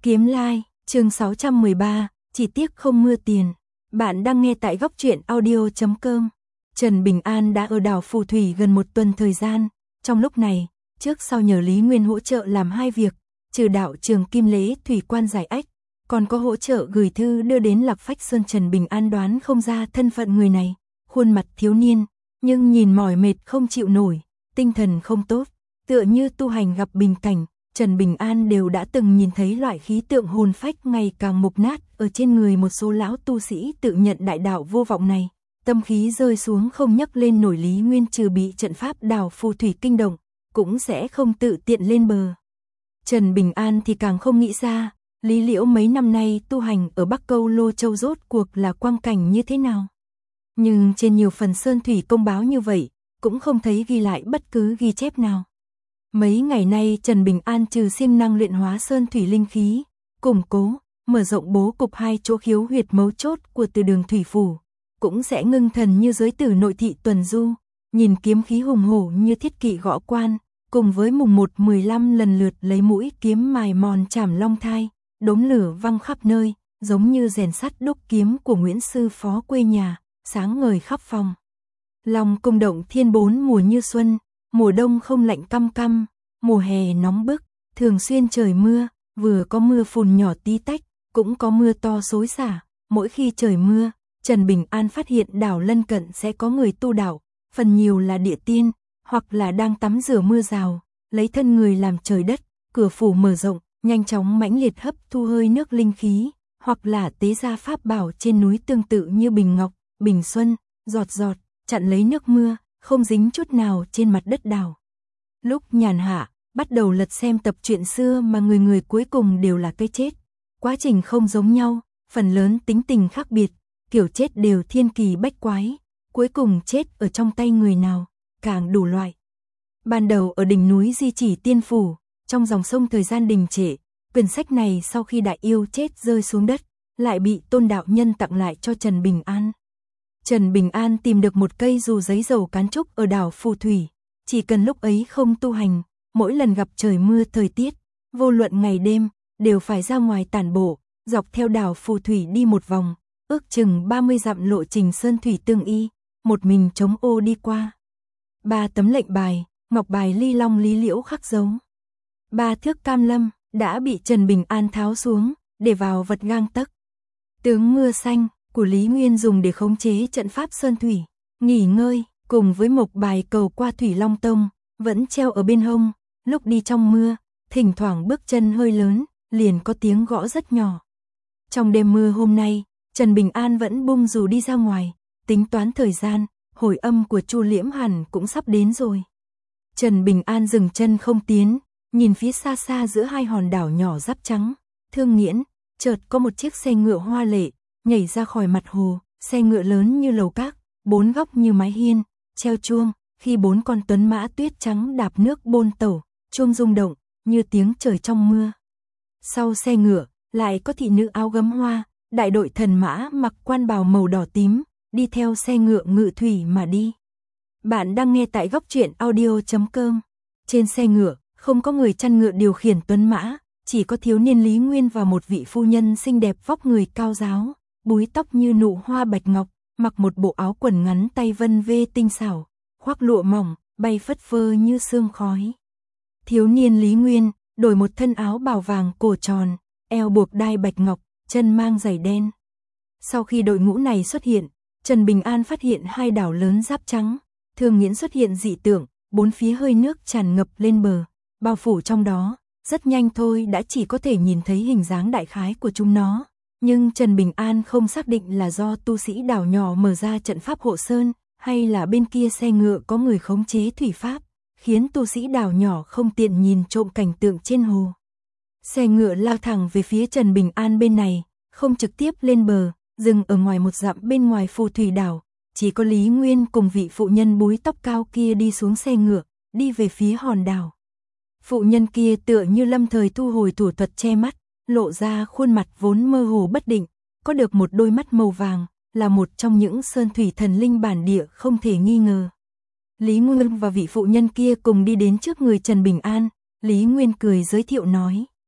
Kiếm Lai, chương 613, chỉ tiếc không mưa tiền. Bạn đang nghe tại góc truyện audio.com. Trần Bình An đã ở đảo Phù Thủy gần một tuần thời gian. Trong lúc này, trước sau nhờ Lý Nguyên hỗ trợ làm hai việc, trừ đạo trường Kim Lễ thủy quan giải ách, còn có hỗ trợ gửi thư đưa đến Lạc Phách Sơn. Trần Bình An đoán không ra thân phận người này, khuôn mặt thiếu niên, nhưng nhìn mỏi mệt không chịu nổi, tinh thần không tốt, tựa như tu hành gặp bình cảnh. Trần Bình An đều đã từng nhìn thấy loại khí tượng hồn phách ngày càng mục nát ở trên người một số lão tu sĩ tự nhận đại đạo vô vọng này. Tâm khí rơi xuống không nhấc lên nổi. Lý Nguyên trừ bị trận pháp đảo Phù Thủy kinh động, cũng sẽ không tự tiện lên bờ. Trần Bình An thì càng không nghĩ ra, Lý Liễu mấy năm nay tu hành ở Bắc Câu Lô Châu rốt cuộc là quang cảnh như thế nào. Nhưng trên nhiều phần sơn thủy công báo như vậy, cũng không thấy ghi lại bất cứ ghi chép nào. Mấy ngày nay Trần Bình An trừ siêng năng luyện hóa sơn thủy linh khí, củng cố, mở rộng bố cục hai chỗ khiếu huyệt mấu chốt của từ đường thủy phủ, cũng sẽ ngưng thần như giới tử nội thị tuần du, nhìn kiếm khí hùng hổ như thiết kỵ gõ quan, cùng với mùng 1-15 lần lượt lấy mũi kiếm mài mòn chảm long thai, đốm lửa văng khắp nơi, giống như rèn sắt đúc kiếm của Nguyễn sư phó quê nhà, sáng ngời khắp phòng. Lòng cung động thiên bốn mùa như xuân, mùa đông không lạnh căm căm, mùa hè nóng bức, thường xuyên trời mưa, vừa có mưa phùn nhỏ tí tách, cũng có mưa to xối xả. Mỗi khi trời mưa, Trần Bình An phát hiện đảo lân cận sẽ có người tu đạo, phần nhiều là địa tiên, hoặc là đang tắm rửa mưa rào, lấy thân người làm trời đất, cửa phủ mở rộng, nhanh chóng mãnh liệt hấp thu hơi nước linh khí, hoặc là tế ra pháp bảo trên núi tương tự như bình ngọc, bình xuân, giọt giọt, chặn lấy nước mưa, không dính chút nào trên mặt đất đảo. Lúc nhàn hạ, bắt đầu lật xem tập truyện xưa mà người người cuối cùng đều là cái chết. Quá trình không giống nhau, phần lớn tính tình khác biệt, kiểu chết đều thiên kỳ bách quái, cuối cùng chết ở trong tay người nào, càng đủ loại. Ban đầu ở đỉnh núi Di Chỉ Tiên Phủ, trong dòng sông thời gian đình trệ, quyển sách này sau khi đại yêu chết rơi xuống đất, lại bị Tôn đạo nhân tặng lại cho Trần Bình An. Trần Bình An tìm được một cây dù giấy dầu cán trúc ở đảo Phù Thủy, chỉ cần lúc ấy không tu hành, mỗi lần gặp trời mưa thời tiết, vô luận ngày đêm, đều phải ra ngoài tản bộ, dọc theo đảo Phù Thủy đi một vòng, ước chừng 30 dặm lộ trình sơn thủy tương y, một mình chống ô đi qua. 3 tấm lệnh bài, ngọc bài ly long Lý Liễu khắc dấu. 3 thước cam lâm, đã bị Trần Bình An tháo xuống, để vào vật gang tấc. Tướng mưa xanh của Lý Nguyên dùng để khống chế trận pháp sơn thủy, nghỉ ngơi, cùng với mộc bài cầu qua Thủy Long Tông, vẫn treo ở bên hông. Lúc đi trong mưa, thỉnh thoảng bước chân hơi lớn, liền có tiếng gõ rất nhỏ. Trong đêm mưa hôm nay, Trần Bình An vẫn bung dù đi ra ngoài, tính toán thời gian, hồi âm của Chu Liễm hẳn cũng sắp đến rồi. Trần Bình An dừng chân không tiến, nhìn phía xa xa giữa hai hòn đảo nhỏ giáp trắng, Thương Nghiễn, chợt có một chiếc xe ngựa hoa lệ nhảy ra khỏi mặt hồ, xe ngựa lớn như lầu các, 4 góc như mái hiên, treo chuông, khi 4 con tuấn mã tuyết trắng đạp nước bôn tẩu, chuông rung động như tiếng trời trong mưa. Sau xe ngựa, lại có thị nữ áo gấm hoa, đại đội thần mã mặc quan bào màu đỏ tím, đi theo xe ngựa ngự thủy mà đi. Bạn đang nghe tại góc truyện audio.com. Trên xe ngựa, không có người chăn ngựa điều khiển tuấn mã, chỉ có thiếu niên Lý Nguyên và một vị phu nhân xinh đẹp vóc người cao ráo, búi tóc như nụ hoa bạch ngọc, mặc một bộ áo quần ngắn tay vân vê tinh xảo, khoác lụa mỏng, bay phất phơ như sương khói. Thiếu niên Lý Nguyên, đổi một thân áo bào vàng cổ tròn, eo buộc đai bạch ngọc, chân mang giày đen. Sau khi đội ngũ này xuất hiện, Trần Bình An phát hiện hai đảo lớn giáp trắng, Thương Nghiễn xuất hiện dị tượng, 4 phía hơi nước tràn ngập lên bờ, bao phủ trong đó, rất nhanh thôi đã chỉ có thể nhìn thấy hình dáng đại khái của chúng nó. Nhưng Trần Bình An không xác định là do tu sĩ đảo nhỏ mở ra trận pháp hộ sơn, hay là bên kia xe ngựa có người khống chế thủy pháp, khiến tu sĩ đảo nhỏ không tiện nhìn trộm cảnh tượng trên hồ. Xe ngựa lao thẳng về phía Trần Bình An bên này, không trực tiếp lên bờ, dừng ở ngoài một dặm bên ngoài Phù Thủy đảo. Chỉ có Lý Nguyên cùng vị phụ nhân búi tóc cao kia đi xuống xe ngựa, đi về phía hòn đảo. Phụ nhân kia tựa như lâm thời thu hồi thủ thuật che mắt, lộ ra khuôn mặt vốn mơ hồ bất định, có được một đôi mắt màu vàng, là một trong những sơn thủy thần linh bản địa không thể nghi ngờ. Lý Nguyên và vị phụ nhân kia cùng đi đến trước người Trần Bình An, Lý Nguyên cười giới thiệu nói.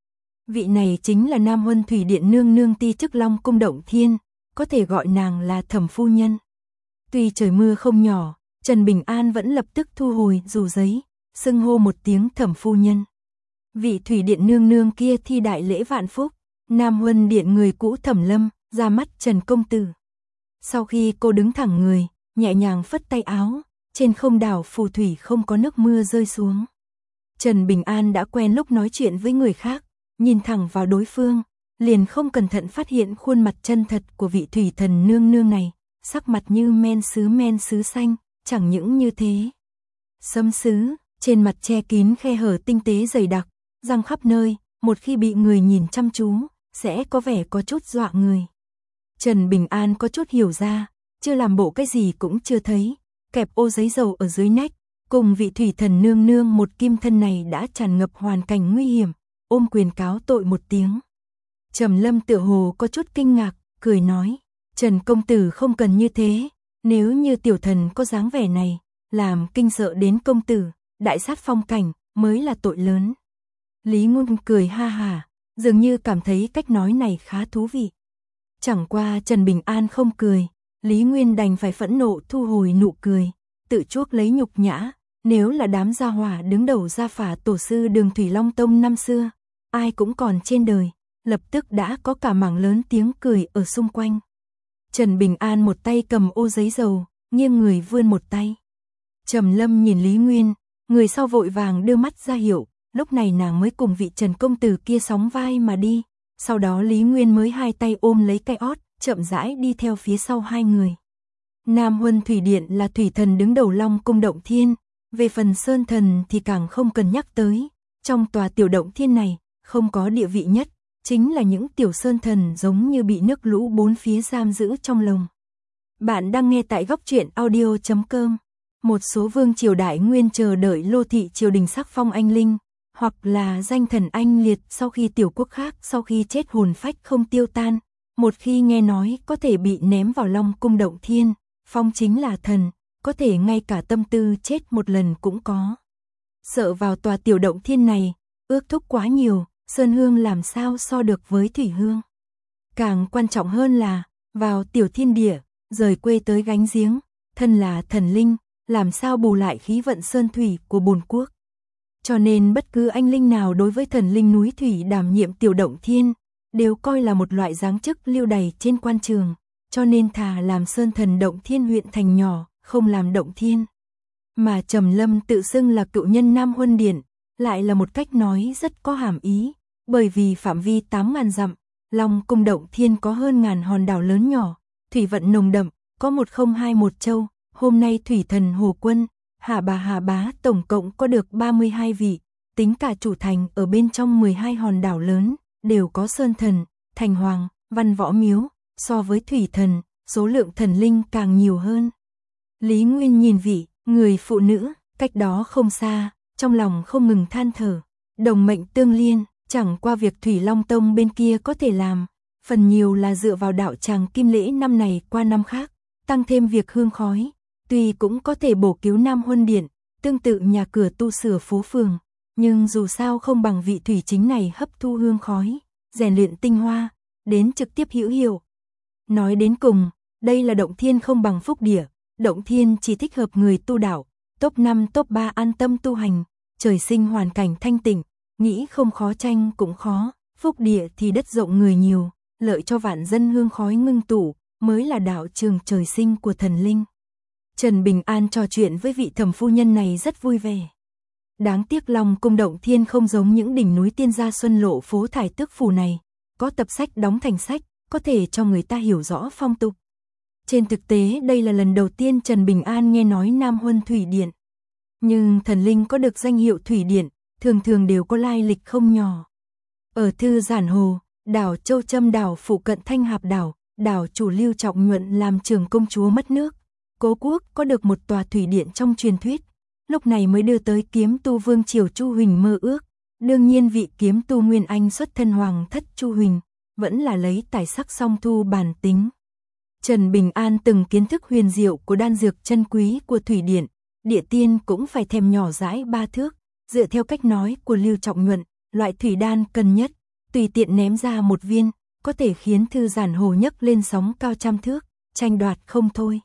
Vị này chính là Nam Huân Thủy Điện nương nương ti chức Long Cung Động Thiên, có thể gọi nàng là Thẩm phu nhân. Tuy trời mưa không nhỏ, Trần Bình An vẫn lập tức thu hồi dù giấy, xưng hô một tiếng Thẩm phu nhân. Vị Thủy Điện nương nương kia thi đại lễ vạn phúc, Nam Huân Điện người cũ Thẩm Lâm, ra mắt Trần công tử. Sau khi cô đứng thẳng người, nhẹ nhàng phất tay áo, trên không đảo phù thủy không có nước mưa rơi xuống. Trần Bình An đã quen lúc nói chuyện với người khác, nhìn thẳng vào đối phương, liền không cẩn thận phát hiện khuôn mặt chân thật của vị thủy thần nương nương này, sắc mặt như men sứ xanh, chẳng những như thế. Sấm sứ, trên mặt che kín khe hở tinh tế dày đặc, răng khắp nơi, một khi bị người nhìn chăm chú, sẽ có vẻ có chút dọa người. Trần Bình An có chút hiểu ra, chưa làm bộ cái gì cũng chưa thấy, kẹp ô giấy dầu ở dưới nách, cùng vị thủy thần nương nương một kim thân này đã tràn ngập hoàn cảnh nguy hiểm, ôm quyền cáo tội một tiếng. Trầm Lâm tựa hồ có chút kinh ngạc, cười nói, Trần công tử không cần như thế, nếu như tiểu thần có dáng vẻ này, làm kinh sợ đến công tử, đại sát phong cảnh, mới là tội lớn. Lý Ngôn cười ha hả, dường như cảm thấy cách nói này khá thú vị. Chẳng qua Trần Bình An không cười, Lý Nguyên đành phải phẫn nộ thu hồi nụ cười, tự chuốc lấy nhục nhã, nếu là đám gia hỏa đứng đầu gia phả tổ sư Đường Thủy Long Tông năm xưa, ai cũng còn trên đời, lập tức đã có cả mảng lớn tiếng cười ở xung quanh. Trần Bình An một tay cầm ô giấy dầu, nghiêng người vươn một tay. Trầm Lâm nhìn Lý Nguyên, người sau vội vàng đưa mắt ra hiệu, lúc này nàng mới cùng vị Trần công tử kia sóng vai mà đi, sau đó Lý Nguyên mới hai tay ôm lấy cái ót, chậm rãi đi theo phía sau hai người. Nam Huân Thủy Điện là thủy thần đứng đầu Long Cung Động Thiên, về phần Sơn Thần thì càng không cần nhắc tới, trong tòa tiểu động thiên này, không có địa vị nhất, chính là những tiểu Sơn Thần giống như bị nước lũ bốn phía giam giữ trong lồng. Bạn đang nghe tại góc truyện audio.com. Một số vương triều đại nguyên chờ đợi lô thị triều đình sắc phong anh linh, hoặc là danh thần anh liệt sau khi tiểu quốc khác sau khi chết hồn phách không tiêu tan, một khi nghe nói có thể bị ném vào Long Cung Động Thiên, phong chính là thần, có thể ngay cả tâm tư chết một lần cũng có. Sợ vào tòa tiểu động thiên này, ước thúc quá nhiều, sơn hương làm sao so được với thủy hương. Càng quan trọng hơn là, vào tiểu thiên địa, rời quê tới gánh giếng, thân là thần linh, làm sao bù lại khí vận sơn thủy của bổn quốc. Cho nên bất cứ anh linh nào đối với thần linh núi thủy đảm nhiệm tiểu động thiên, đều coi là một loại giáng chức lưu đày trên quan trường, cho nên thà làm sơn thần động thiên huyện thành nhỏ, không làm động thiên. Mà Trầm Lâm tự xưng là cựu nhân Nam Huân Điện, lại là một cách nói rất có hàm ý, bởi vì phạm vi 8.000 dặm, Long Cung Động Thiên có hơn ngàn hòn đảo lớn nhỏ, thủy vận nồng đậm, có 1021 châu, hôm nay thủy thần Hồ Quân, Hà Bá tổng cộng có được 32 vị, tính cả chủ thành ở bên trong 12 hòn đảo lớn, đều có sơn thần, thành hoàng, văn võ miếu, so với thủy thần, số lượng thần linh càng nhiều hơn. Lý Nguyên nhìn vị, người phụ nữ, cách đó không xa, trong lòng không ngừng than thở, đồng mệnh tương liên, chẳng qua việc Thủy Long Tông bên kia có thể làm, phần nhiều là dựa vào đạo tràng kim lễ năm này qua năm khác, tăng thêm việc hương khói, tuy cũng có thể bổ cứu Nam Huân Điện, tương tự nhà cửa tu sửa phố phường, nhưng dù sao không bằng vị thủy chính này hấp thu hương khói, rèn luyện tinh hoa, đến trực tiếp hữu hiệu. Nói đến cùng, đây là động thiên không bằng phúc địa, động thiên chỉ thích hợp người tu đạo, top 5 top 3 an tâm tu hành, trời sinh hoàn cảnh thanh tịnh, nghĩ không khó tranh cũng khó, phúc địa thì đất rộng người nhiều, lợi cho vạn dân hương khói ngưng tụ, mới là đạo trường trời sinh của thần linh. Trần Bình An trò chuyện với vị Thẩm phu nhân này rất vui vẻ. Đáng tiếc Long Cung Động Thiên không giống những đỉnh núi tiên gia xuân lộ phố thải tước phủ này, có tập sách đóng thành sách, có thể cho người ta hiểu rõ phong tục. Trên thực tế đây là lần đầu tiên Trần Bình An nghe nói Nam Huân Thủy Điện. Nhưng thần linh có được danh hiệu Thủy Điện, thường thường đều có lai lịch không nhỏ. Ở Thư Giản Hồ, đảo Châu Châm đảo phụ cận Thanh Hạp đảo, đảo chủ Lưu Trọng Nhuận làm trưởng công chúa mất nước. Cố quốc có được một tòa thủy điện trong truyền thuyết, lúc này mới đưa tới kiếm tu vương triều Chu Huỳnh mơ ước. Đương nhiên vị kiếm tu Nguyên Anh xuất thân hoàng thất Chu Huỳnh, vẫn là lấy tài sắc song thu bản tính. Trần Bình An từng kiến thức huyền diệu của đan dược chân quý của thủy điện, địa tiên cũng phải thèm nhỏ dãi 3 thước, dựa theo cách nói của Lưu Trọng Nhuận, loại thủy đan cần nhất, tùy tiện ném ra một viên, có thể khiến Thư Giản Hồ nhấc lên sóng cao trăm thước, tranh đoạt không thôi.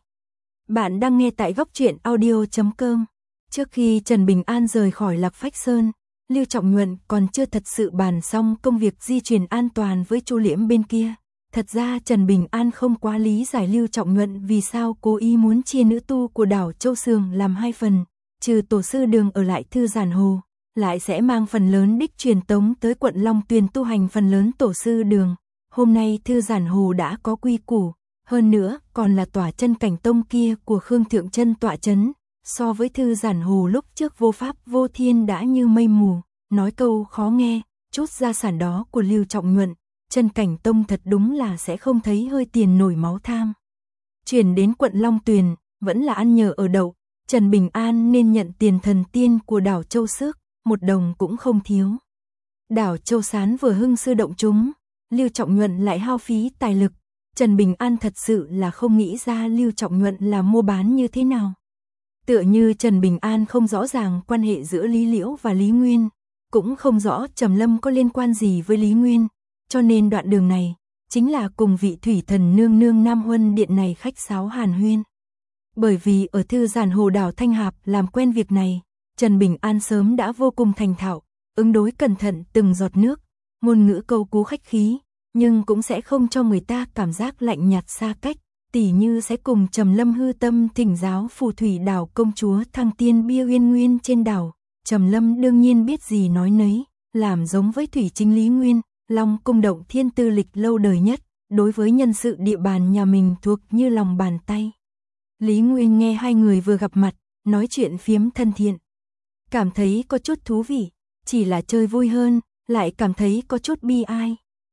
Bạn đang nghe tại góc truyện audio.com. Trước khi Trần Bình An rời khỏi Lạc Phách Sơn, Lưu Trọng Nhuận còn chưa thật sự bàn xong công việc di chuyển an toàn với Chu Liễm bên kia. Thật ra Trần Bình An không quá lý giải Lưu Trọng Nhuận vì sao cố ý muốn chia nữ tu của đảo Châu Sường làm hai phần, trừ tổ sư Đường ở lại Thư Giản Hồ, lại sẽ mang phần lớn đích truyền tống tới quận Long Tuyền tu hành phần lớn tổ sư Đường. Hôm nay Thư Giản Hồ đã có quy củ, hơn nữa còn là tỏa chân cảnh tông kia của Khương Thượng Chân tọa chấn, so với Thư Giản Hồ lúc trước vô pháp vô thiên đã như mây mù, nói câu khó nghe, chút gia sản đó của Lưu Trọng Nhuận, chân cảnh tông thật đúng là sẽ không thấy hơi tiền nổi máu tham. Chuyển đến quận Long Tuyền, vẫn là ăn nhờ ở đậu, Trần Bình An nên nhận tiền thần tiên của đảo Châu Xước, một đồng cũng không thiếu. Đảo Châu Sán vừa hưng sư động chúng, Lưu Trọng Nhuận lại hao phí tài lực, Trần Bình An thật sự là không nghĩ ra Lưu Trọng Nhuận là mua bán như thế nào. Tựa như Trần Bình An không rõ ràng quan hệ giữa Lý Liễu và Lý Nguyên, cũng không rõ Trầm Lâm có liên quan gì với Lý Nguyên, cho nên đoạn đường này chính là cùng vị thủy thần nương nương Nam Huân Điện này khách sáo hàn huyên. Bởi vì ở Thư Giản Hồ đảo Thanh Hạp làm quen việc này, Trần Bình An sớm đã vô cùng thành thạo, ứng đối cẩn thận từng giọt nước, ngôn ngữ câu cú khách khí, nhưng cũng sẽ không cho người ta cảm giác lạnh nhạt xa cách, tỉ như sẽ cùng Trầm Lâm hư tâm thỉnh giáo phù thủy đảo công chúa Thăng Tiên Bia Uyên Nguyên trên đảo. Trầm Lâm đương nhiên biết gì nói nấy, làm giống với thủy chính Lý Nguyên, Long Cung Động Thiên tư lịch lâu đời nhất, đối với nhân sự địa bàn nhà mình thuộc như lòng bàn tay. Lý Nguyên nghe hai người vừa gặp mặt, nói chuyện phiếm thân thiện, cảm thấy có chút thú vị, chỉ là chơi vui hơn, lại cảm thấy có chút bi ai.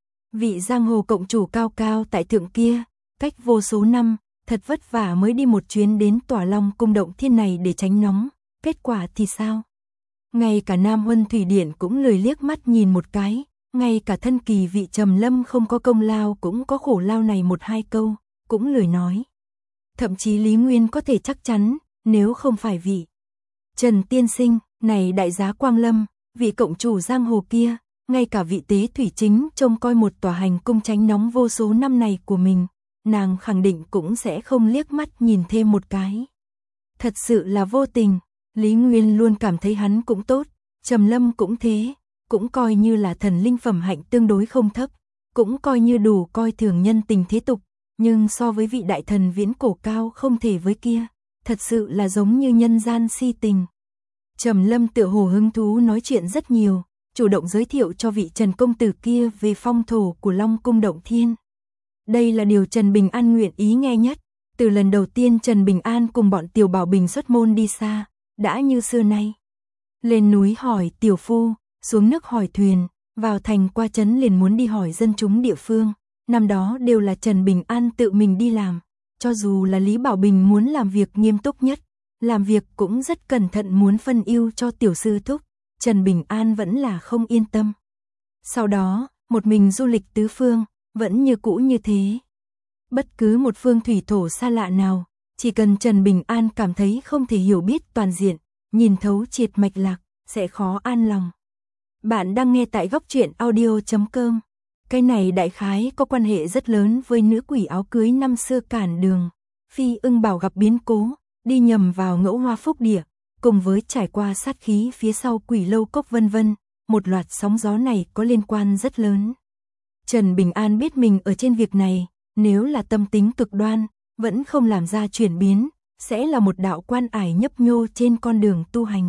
Vị giang hồ cộng chủ cao cao tại thượng kia, cách vô số năm, thật vất vả mới đi một chuyến đến tòa Long Cung Động Thiên này để tránh nóng, kết quả thì sao? Ngay cả Nam Huân Thủy Điện cũng lười liếc mắt nhìn một cái, ngay cả thân kỳ vị Trầm Lâm không có công lao cũng có khổ lao này một hai câu, cũng lười nói. Thậm chí Lý Nguyên có thể chắc chắn, nếu không phải vị Trần tiên sinh, này đại giá Quang Lâm, vị cộng chủ giang hồ kia, ngay cả vị tế thủy chính trông coi một tòa hành cung tránh nóng vô số năm này của mình, nàng khẳng định cũng sẽ không liếc mắt nhìn thêm một cái. Thật sự là vô tình, Lý Nguyên luôn cảm thấy hắn cũng tốt, Trầm Lâm cũng thế, cũng coi như là thần linh phẩm hạnh tương đối không thấp, cũng coi như đủ coi thường nhân tình thế tục, nhưng so với vị đại thần viễn cổ cao không thể với kia, thật sự là giống như nhân gian si tình. Trầm Lâm tựa hồ hứng thú nói chuyện rất nhiều, chủ động giới thiệu cho vị Trần công tử kia về phong thổ của Long Cung Động Thiên. Đây là điều Trần Bình An nguyện ý nghe nhất, từ lần đầu tiên Trần Bình An cùng bọn Tiểu Bảo Bình xuất môn đi xa, đã như xưa nay. Lên núi hỏi tiểu phu, xuống nước hỏi thuyền, vào thành qua trấn liền muốn đi hỏi dân chúng địa phương, năm đó đều là Trần Bình An tự mình đi làm, cho dù là Lý Bảo Bình muốn làm việc nghiêm túc nhất, làm việc cũng rất cẩn thận muốn phân ưu cho tiểu sư thúc, Trần Bình An vẫn là không yên tâm. Sau đó, một mình du lịch tứ phương, vẫn như cũ như thế. Bất cứ một phương thủy thổ xa lạ nào, chỉ cần Trần Bình An cảm thấy không thể hiểu biết toàn diện, nhìn thấu triệt mạch lạc, sẽ khó an lòng. Bạn đang nghe tại góc truyện audio.com. Cái này đại khái có quan hệ rất lớn với nữ quỷ áo cưới năm xưa cản đường. Phi Ưng Bảo gặp biến cố, đi nhầm vào Ngẫu Hoa Phúc Địa, cùng với trải qua sát khí phía sau Quỷ Lâu Cốc vân vân, một loạt sóng gió này có liên quan rất lớn. Trần Bình An biết mình ở trên việc này, nếu là tâm tính cực đoan, vẫn không làm ra chuyển biến, sẽ là một đạo quan ải nhấp nhô trên con đường tu hành.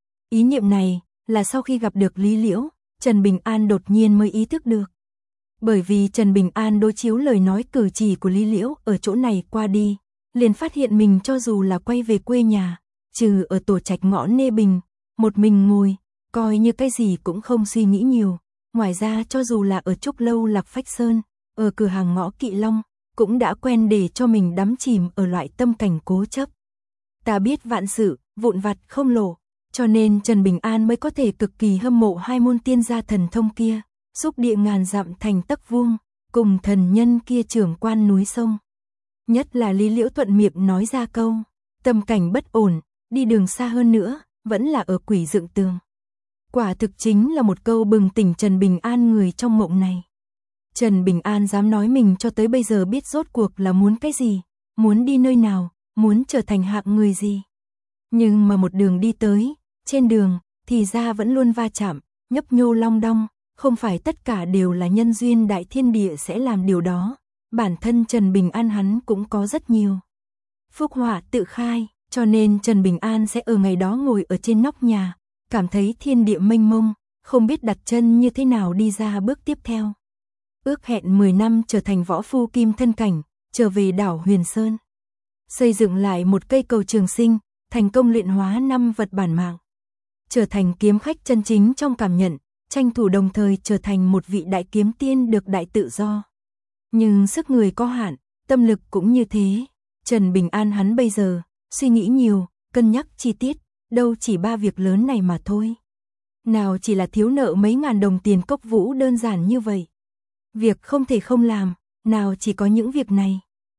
Ý niệm này là sau khi gặp được Lý Liễu, Trần Bình An đột nhiên mới ý thức được. Bởi vì Trần Bình An đối chiếu lời nói cử chỉ của Lý Liễu ở chỗ này qua đi, liền phát hiện mình cho dù là quay về quê nhà, trừ ở tổ trạch ngõ Nê Bình, một mình ngồi, coi như cái gì cũng không suy nghĩ nhiều. Ngoài ra cho dù là ở Trúc Lâu Lạc Phách Sơn, ở cửa hàng ngõ Kỵ Long, cũng đã quen để cho mình đắm chìm ở loại tâm cảnh cố chấp. Ta biết vạn sự, vụn vặt không lộ, cho nên Trần Bình An mới có thể cực kỳ hâm mộ hai môn tiên gia thần thông kia, xúc địa ngàn dặm thành tấc vuông, cùng thần nhân kia trưởng quan núi sông. Nhất là Lý Liễu thuận miệng nói ra câu, tâm cảnh bất ổn, đi đường xa hơn nữa, vẫn là ở quỷ dựng tường. Quả thực chính là một câu bừng tỉnh Trần Bình An người trong mộng này. Trần Bình An dám nói mình cho tới bây giờ biết rốt cuộc là muốn cái gì, muốn đi nơi nào, muốn trở thành hạng người gì. Nhưng mà một đường đi tới, trên đường, thì ra vẫn luôn va chạm, nhấp nhô long đong, không phải tất cả đều là nhân duyên đại thiên địa sẽ làm điều đó. Bản thân Trần Bình An hắn cũng có rất nhiều phúc họa tự khai, cho nên Trần Bình An sẽ ở ngày đó ngồi ở trên nóc nhà, cảm thấy thiên địa mênh mông, không biết đặt chân như thế nào đi ra bước tiếp theo. Ước hẹn 10 năm trở thành võ phu kim thân cảnh, trở về đảo Huyền Sơn. Xây dựng lại một cây cầu trường sinh, thành công luyện hóa 5 vật bản mạng. Trở thành kiếm khách chân chính trong cảm nhận, tranh thủ đồng thời trở thành một vị đại kiếm tiên được đại tự do. Nhưng sức người có hạn, tâm lực cũng như thế. Trần Bình An hắn bây giờ, suy nghĩ nhiều, cân nhắc chi tiết, đâu chỉ 3 việc lớn này mà thôi. Nào chỉ là thiếu nợ mấy ngàn đồng tiền cốc vũ đơn giản như vậy. Việc không thể không làm, nào chỉ có những việc này.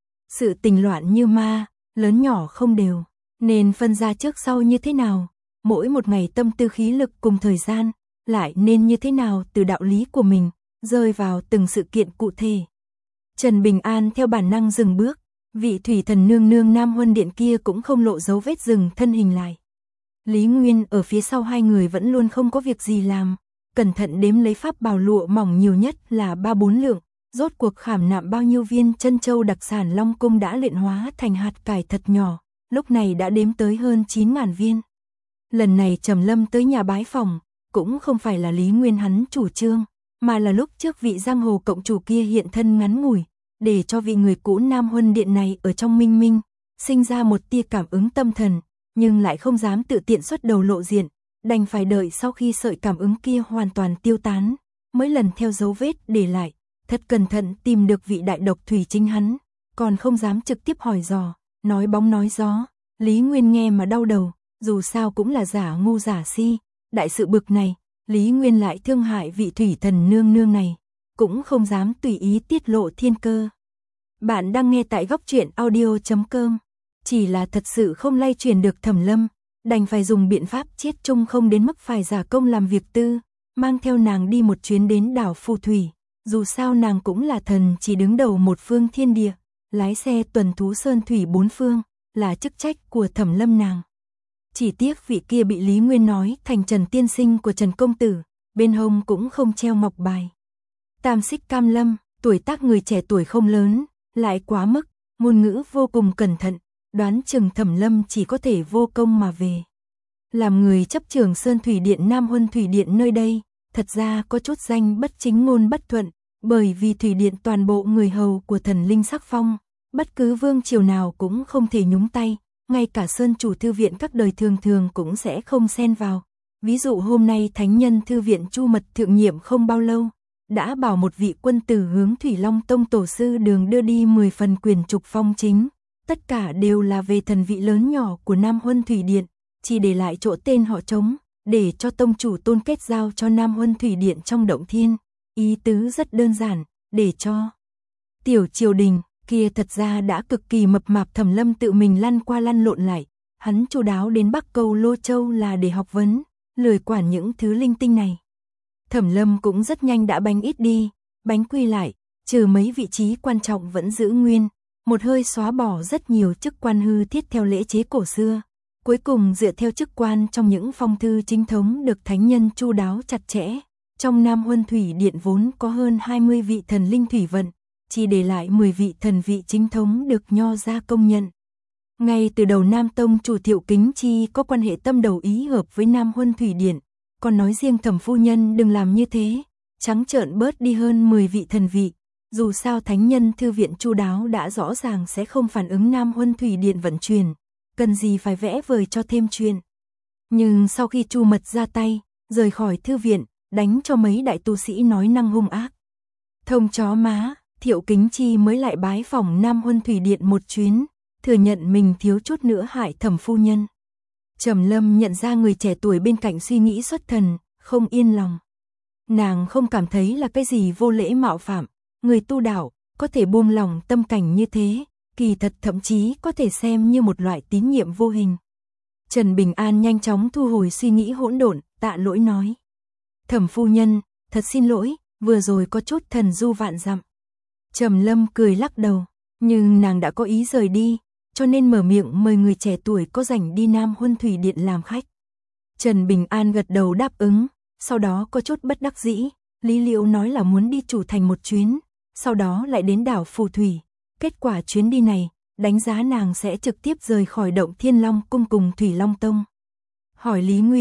Sự tình loạn như ma, lớn nhỏ không đều, nên phân ra trước sau như thế nào, mỗi một ngày tâm tư khí lực cùng thời gian, lại nên như thế nào từ đạo lý của mình, rơi vào từng sự kiện cụ thể. Trần Bình An theo bản năng dừng bước, vị thủy thần nương nương Nam Huân Điện kia cũng không lộ dấu vết dừng thân hình lại. Lý Nguyên ở phía sau hai người vẫn luôn không có việc gì làm, cẩn thận đếm lấy pháp bảo lụa mỏng nhiều nhất là 3-4 lượng, rốt cuộc khảm nạm bao nhiêu viên chân châu đặc sản Long Cung đã luyện hóa thành hạt cải thật nhỏ, lúc này đã đếm tới hơn 9.000 viên. Lần này Trầm Lâm tới nhà bái phòng, cũng không phải là Lý Nguyên hắn chủ trương, mà là lúc trước vị giang hồ cộng chủ kia hiện thân ngắn ngủi, để cho vị người cũ Nam Huân Điện này ở trong minh minh, sinh ra một tia cảm ứng tâm thần, nhưng lại không dám tự tiện xuất đầu lộ diện, đành phải đợi sau khi sợi cảm ứng kia hoàn toàn tiêu tán, mới lần theo dấu vết để lại, thật cẩn thận tìm được vị đại độc thủy chính hắn, còn không dám trực tiếp hỏi dò, nói bóng nói gió. Lý Nguyên nghe mà đau đầu, dù sao cũng là giả ngu giả si, đại sự bực này, Lý Nguyên lại thương hại vị thủy thần nương nương này, cũng không dám tùy ý tiết lộ thiên cơ. Bạn đang nghe tại góc truyện audio.com, chỉ là thật sự không lay truyền được Thẩm Lâm, đành phải dùng biện pháp chiết chung không đến mức phải giả công làm việc tư, mang theo nàng đi một chuyến đến đảo Phù Thủy, dù sao nàng cũng là thần chỉ đứng đầu một phương thiên địa, lái xe tuần thú sơn thủy 4 phương, là chức trách của Thẩm Lâm nàng. Chỉ tiếc vị kia bị Lý Nguyên nói thành Trần tiên sinh của Trần công tử, bên hông cũng không treo ngọc bài. Tam Xích Cam Lâm, tuổi tác người trẻ tuổi không lớn, lại quá mức, ngôn ngữ vô cùng cẩn thận, đoán chừng Thẩm Lâm chỉ có thể vô công mà về. Làm người chấp trường Sơn Thủy Điện Nam Huân Thủy Điện nơi đây, thật ra có chút danh bất chính ngôn bất thuận, bởi vì Thủy Điện toàn bộ người hầu của thần linh sắc phong, bất cứ vương triều nào cũng không thể nhúng tay, ngay cả Sơn chủ thư viện các đời thường thường cũng sẽ không xen vào. Ví dụ hôm nay thánh nhân thư viện Chu Mật thượng nhiệm không bao lâu, đã bảo một vị quân tử hướng Thủy Long Tông tổ sư Đường đưa đi 10 phần quyền trục phong chính, tất cả đều là về thần vị lớn nhỏ của Nam Huân Thủy Điện, chỉ để lại chỗ tên họ trống, để cho tông chủ tôn kết giao cho Nam Huân Thủy Điện trong động thiên. Ý tứ rất đơn giản, để cho tiểu triều đình kia thật ra đã cực kỳ mập mạp Thẩm Lâm tự mình lăn qua lăn lộn lại, hắn chu đáo đến Bắc Câu Lô Châu là để học vấn, lười quản những thứ linh tinh này. Thẩm Lâm cũng rất nhanh đã bánh ít đi, bánh quy lại, trừ mấy vị trí quan trọng vẫn giữ nguyên, một hơi xóa bỏ rất nhiều chức quan hư thiết theo lễ chế cổ xưa. Cuối cùng dựa theo chức quan trong những phong thư chính thống được thánh nhân chu đáo chặt chẽ, trong Nam Huân Thủy Điện vốn có hơn 20 vị thần linh thủy vận, chỉ để lại 10 vị thần vị chính thống được nho gia công nhận. Ngay từ đầu Nam Tông chủ Thiệu Kính Chi có quan hệ tâm đầu ý hợp với Nam Huân Thủy Điện, còn nói riêng Thẩm phu nhân đừng làm như thế, trắng trợn bớt đi hơn 10 vị thần vị, dù sao thánh nhân thư viện chu đáo đã rõ ràng sẽ không phản ứng Nam Huân Thủy Điện vận chuyển, cần gì phải vẽ vời cho thêm chuyện. Nhưng sau khi Chu Mật ra tay, rời khỏi thư viện, đánh cho mấy đại tu sĩ nói năng hung ác, thông chó má, Thiệu Kính Chi mới lại bái phỏng Nam Huân Thủy Điện một chuyến, thừa nhận mình thiếu chút nữa hại Thẩm phu nhân. Trầm Lâm nhận ra người trẻ tuổi bên cạnh suy nghĩ xuất thần, không yên lòng. Nàng không cảm thấy là cái gì vô lễ mạo phạm, người tu đạo có thể buông lòng tâm cảnh như thế, kỳ thật thậm chí có thể xem như một loại tín nhiệm vô hình. Trần Bình An nhanh chóng thu hồi suy nghĩ hỗn độn, tạ lỗi nói. Thẩm phu nhân, thật xin lỗi, vừa rồi có chút thần du vạn dặm. Trầm Lâm cười lắc đầu, nhưng nàng đã có ý rời đi, cho nên mở miệng mời người trẻ tuổi có rảnh đi Nam Huân Thủy Điện làm khách. Trần Bình An gật đầu đáp ứng, sau đó có chút bất đắc dĩ, Lý Liễu nói là muốn đi chủ thành một chuyến, sau đó lại đến đảo Phù Thủy. Kết quả chuyến đi này, đánh giá nàng sẽ trực tiếp rời khỏi động Thiên Long cung cùng Thủy Long Tông. Hỏi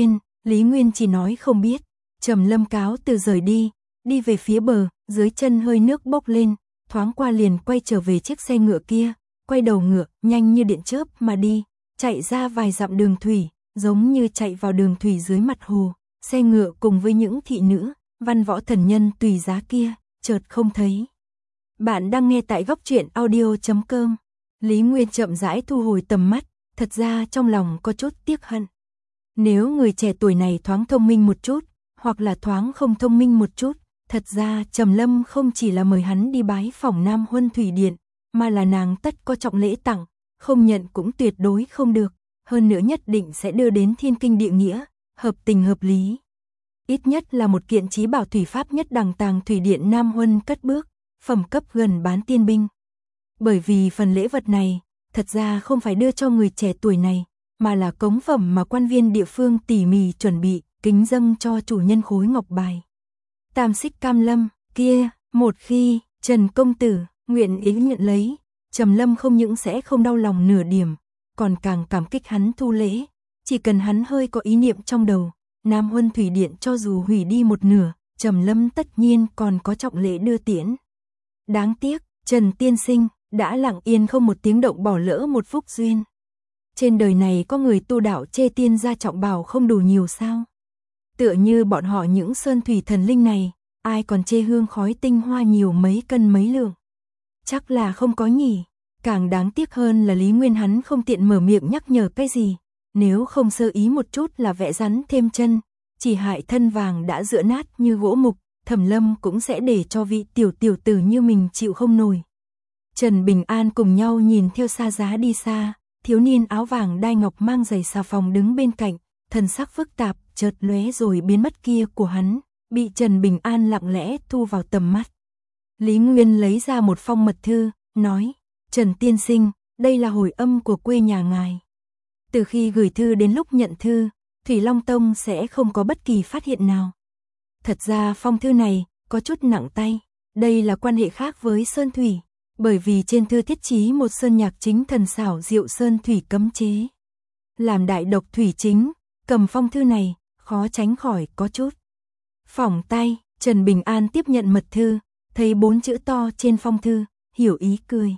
Lý Nguyên chỉ nói không biết. Trầm Lâm cáo từ rời đi, đi về phía bờ, dưới chân hơi nước bốc lên, thoáng qua liền quay trở về chiếc xe ngựa kia, quay đầu ngựa, nhanh như điện chớp mà đi, chạy ra vài dặm đường thủy, giống như chạy vào đường thủy dưới mặt hồ, xe ngựa cùng với những thị nữ, văn võ thần nhân tùy giá kia, chợt không thấy. Bạn đang nghe tại góc truyện audio.com. Lý Nguyên chậm rãi thu hồi tầm mắt, thật ra trong lòng có chút tiếc hận. Nếu người trẻ tuổi này thoáng thông minh một chút, hoặc là thoáng không thông minh một chút, thật ra Trầm Lâm không chỉ là mời hắn đi bái phỏng Nam Huân Thủy Điện, mà là nàng tất có trọng lễ tặng, không nhận cũng tuyệt đối không được, hơn nữa nhất định sẽ đưa đến thiên kinh địa nghĩa, hợp tình hợp lý. Ít nhất là một kiện chí bảo thủy pháp nhất đẳng tàng Thủy Điện Nam Huân cất bước, phẩm cấp gần bán tiên binh. Bởi vì phần lễ vật này, thật ra không phải đưa cho người trẻ tuổi này, mà là cống phẩm mà quan viên địa phương tỉ mỉ chuẩn bị, kính dâng cho chủ nhân khối ngọc bài. Tam Xích Cam Lâm, kia, một khi Trần công tử nguyện ý nhận lấy, Trầm Lâm không những sẽ không đau lòng nửa điểm, còn càng cảm kích hắn thu lễ, chỉ cần hắn hơi có ý niệm trong đầu, Nam Huân Thủy Điện cho dù hủy đi một nửa, Trầm Lâm tất nhiên còn có trọng lễ đưa tiễn. Đáng tiếc, Trần tiên sinh đã lặng yên không một tiếng động bỏ lỡ một phúc duyên. Trên đời này có người tu đạo chê tiên gia trọng bảo không đủ nhiều sao? Tựa như bọn họ những sơn thủy thần linh này, ai còn chê hương khói tinh hoa nhiều mấy cân mấy lượng? Chắc là không có nhỉ. Càng đáng tiếc hơn là Lý Nguyên hắn không tiện mở miệng nhắc nhở cái gì, nếu không sơ ý một chút là vẽ rắn thêm chân, chỉ hại thân vàng đã dựa nát như gỗ mục, Thẩm Lâm cũng sẽ để cho vị tiểu tử như mình chịu không nổi. Trần Bình An cùng nhau nhìn theo xa giá đi xa, thiếu niên áo vàng đai ngọc mang giày xà phòng đứng bên cạnh, thần sắc phức tạp, chợt lóe rồi biến mất kia của hắn, bị Trần Bình An lặng lẽ thu vào tầm mắt. Lý Nguyên lấy ra một phong mật thư, nói, Trần tiên sinh, đây là hồi âm của quê nhà ngài. Từ khi gửi thư đến lúc nhận thư, Thủy Long Tông sẽ không có bất kỳ phát hiện nào. Thật ra phong thư này, có chút nặng tay, đây là quan hệ khác với Sơn Thủy, bởi vì trên thư thiết chí một sơn nhạc chính thần xảo diệu Sơn Thủy cấm chế. Làm đại độc thủy chính, cầm phong thư này, khó tránh khỏi có chút phỏng tay. Trần Bình An tiếp nhận mật thư, thấy 4 chữ to trên phong thư, hiểu ý cười.